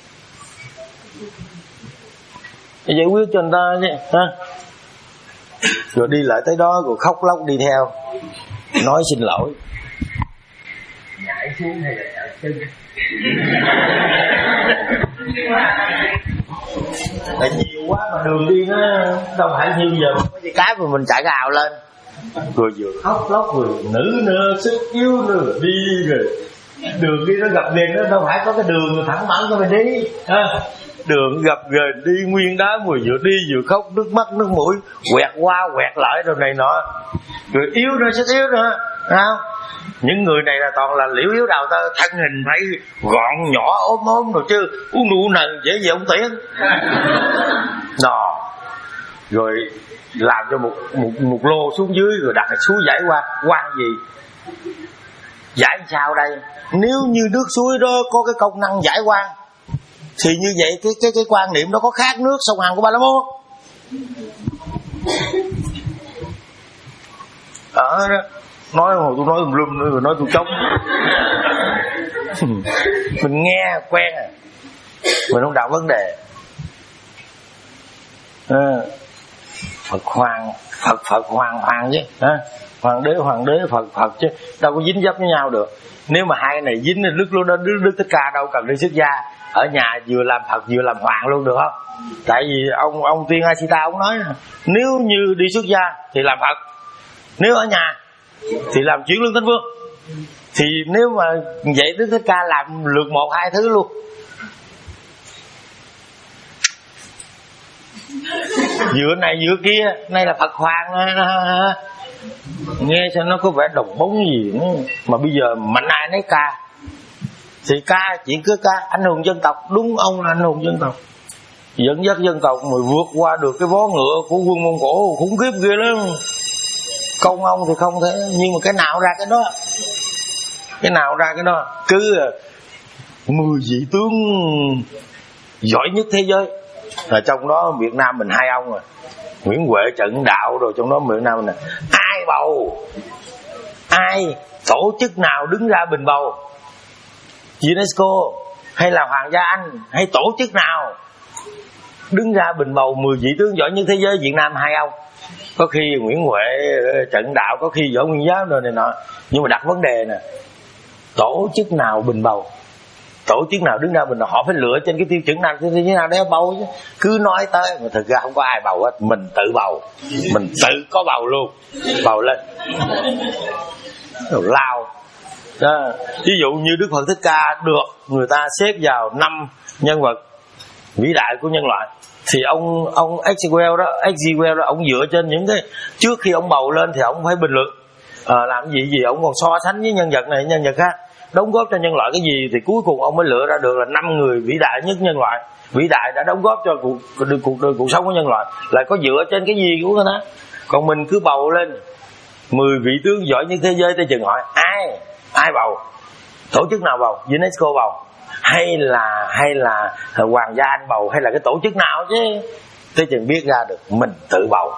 Để giải quyết cho người ta chứ, ha? Rồi đi lại tới đó rồi khóc lóc đi theo, nói xin lỗi. Nhảy xuống hay là nhảy chân? Tại nhiều quá mà đường đi nó đâu phải như giờ có gì cái mà mình chạy cái ào lên, rồi vừa khóc lóc vừa nữ nữa, sức yếu nữa, đi rồi đường đi nó gặp liền, nó đâu phải có cái đường thẳng thắn cho mình đi, ha? Đường gặp rồi đi nguyên đá, vừa vừa đi vừa khóc, nước mắt nước mũi quẹt qua quẹt lại rồi này nọ, rồi yếu nữa, sức yếu nữa, không? Những người này là toàn là liễu yếu đào tơ, thân hình phải gọn nhỏ ốm ốm rồi chứ uống nụ nần dễ gì ông Tiến đó. Rồi làm cho một một một lô xuống dưới, rồi đặt suối Giải Quang. Quang gì? Giải sao đây? Nếu như nước suối đó có cái công năng giải quang thì như vậy cái cái cái quan niệm đó có khác nước sông Hằng của Ba La Môn. Ở đó nói hồi tôi nói lum nữa rồi nói tôi trống. Mình nghe quen à, mình không đạo vấn đề. À, Phật hoàng Phật Phật hoàng hoàng chứ, à, hoàng đế hoàng đế Phật Phật chứ đâu có dính dấp với nhau được. Nếu mà hai cái này dính thì lúc đó Đức Đức Thích Ca đâu cần đi xuất gia, ở nhà vừa làm Phật vừa làm hoàng luôn được không? Tại vì ông ông Tuyên A Si Ta ông nói nếu như đi xuất gia thì làm Phật, nếu ở nhà thì làm chuyển lương Thánh Vương. Thì nếu mà vậy Đức Thích Ca làm lượt một hai thứ luôn. Giữa này giữa kia, nay là Phật Hoàng à. Nghe sao nó có vẻ đồng bóng gì nữa. Mà bây giờ mạnh ai nấy ca, thì ca chỉ cứ ca anh hùng dân tộc. Đúng, ông là anh hùng dân tộc, dẫn dắt dân tộc mà vượt qua được cái vó ngựa của quân Mông Cổ khủng khiếp ghê lắm. Công ông thì không thể, nhưng mà cái nào ra cái đó, cái nào ra cái đó. Cứ mười vị tướng giỏi nhất thế giới, là trong đó Việt Nam mình hai ông rồi, Nguyễn Huệ, Trần Đạo, rồi trong đó Việt Nam mình nè. Ai bầu, ai tổ chức nào đứng ra bình bầu? UNESCO hay là Hoàng gia Anh hay tổ chức nào đứng ra bình bầu mười vị tướng giỏi nhất thế giới Việt Nam hai ông? Có khi Nguyễn Huệ, Trần Đạo, có khi Võ Nguyên Giáp rồi này nọ. Nhưng mà đặt vấn đề nè, tổ chức nào bình bầu? Tổ chức nào đứng ra bình bầu? Họ phải lựa trên cái tiêu chuẩn nào, tiêu chuẩn nào để bầu chứ. Cứ nói tới mà thực ra không có ai bầu hết, mình tự bầu, mình tự có bầu luôn, bầu lên rồi lao đó. Ví dụ như Đức Phật Thích Ca được người ta xếp vào năm nhân vật vĩ đại của nhân loại, thì ông ông Exwell đó, Exwell đó, ông dựa trên những cái trước khi ông bầu lên thì ông phải bình luận à, làm gì gì, ông còn so sánh với nhân vật này nhân vật khác, đóng góp cho nhân loại cái gì, thì cuối cùng ông mới lựa ra được là năm người vĩ đại nhất nhân loại, vĩ đại đã đóng góp cho cuộc cuộc cuộc, cuộc sống của nhân loại, lại có dựa trên cái gì của người ta. Còn mình cứ bầu lên mười vị tướng giỏi nhất thế giới, tới chừng hỏi ai ai bầu, tổ chức nào bầu, UNESCO bầu, hay là hay là Hoàng gia Anh bầu, hay là cái tổ chức nào chứ. Tới chừng biết ra được mình tự bầu.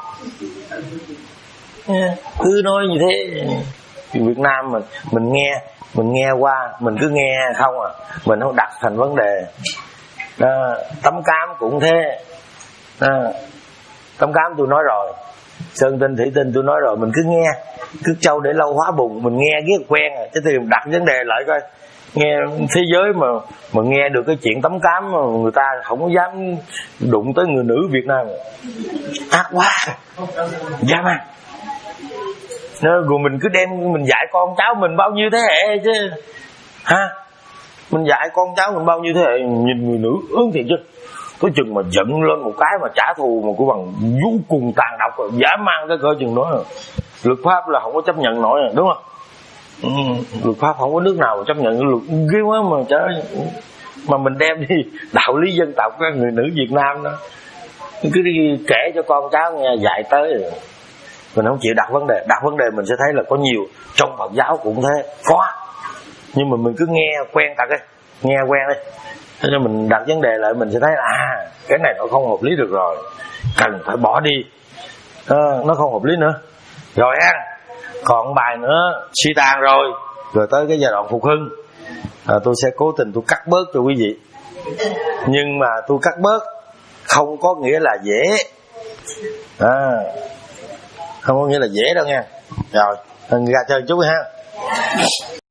Cứ nói như thế. Việt Nam mình mình nghe mình nghe qua, mình cứ nghe không à, mình không đặt thành vấn đề đó. Tấm cám cũng thế đó. Tấm cám tôi nói rồi, sơn tinh thủy tinh tôi nói rồi, mình cứ nghe, cứ trâu để lâu hóa bùn, mình nghe ghét quen à. Chứ thì đặt vấn đề lại coi, nghe thế giới mà mà nghe được cái chuyện tấm cám mà người ta không có dám đụng tới người nữ Việt Nam, ác quá, dám à. Rồi mình cứ đem mình dạy con cháu mình bao nhiêu thế hệ chứ ha, mình dạy con cháu mình bao nhiêu thế hệ, nhìn người nữ ương thiệt chứ. Có chừng mà giận lên một cái mà trả thù mà cũng bằng vô cùng tàn độc rồi, dã man cái cỡ chừng đó. Luật pháp là không có chấp nhận nổi rồi, đúng không? Ừ, luật pháp không có nước nào mà chấp nhận luật ghê quá mà trời ơi. Mà mình đem đi đạo lý dân tộc cái người nữ Việt Nam đó, cứ đi kể cho con cháu nghe dạy tới rồi. Mình không chịu đặt vấn đề. Đặt vấn đề mình sẽ thấy là có nhiều, trong Phật giáo cũng thế, có, nhưng mà mình cứ nghe quen tật ấy, nghe quen đi, thế nên mình đặt vấn đề lại mình sẽ thấy là à, cái này nó không hợp lý được rồi, cần phải bỏ đi à, nó không hợp lý nữa rồi ha. Còn bài nữa suy tàn rồi, rồi tới cái giai đoạn phục hưng à, tôi sẽ cố tình tôi cắt bớt cho quý vị, nhưng mà tôi cắt bớt không có nghĩa là dễ à, không có nghĩa là dễ đâu nha. Rồi ra chơi chút ha.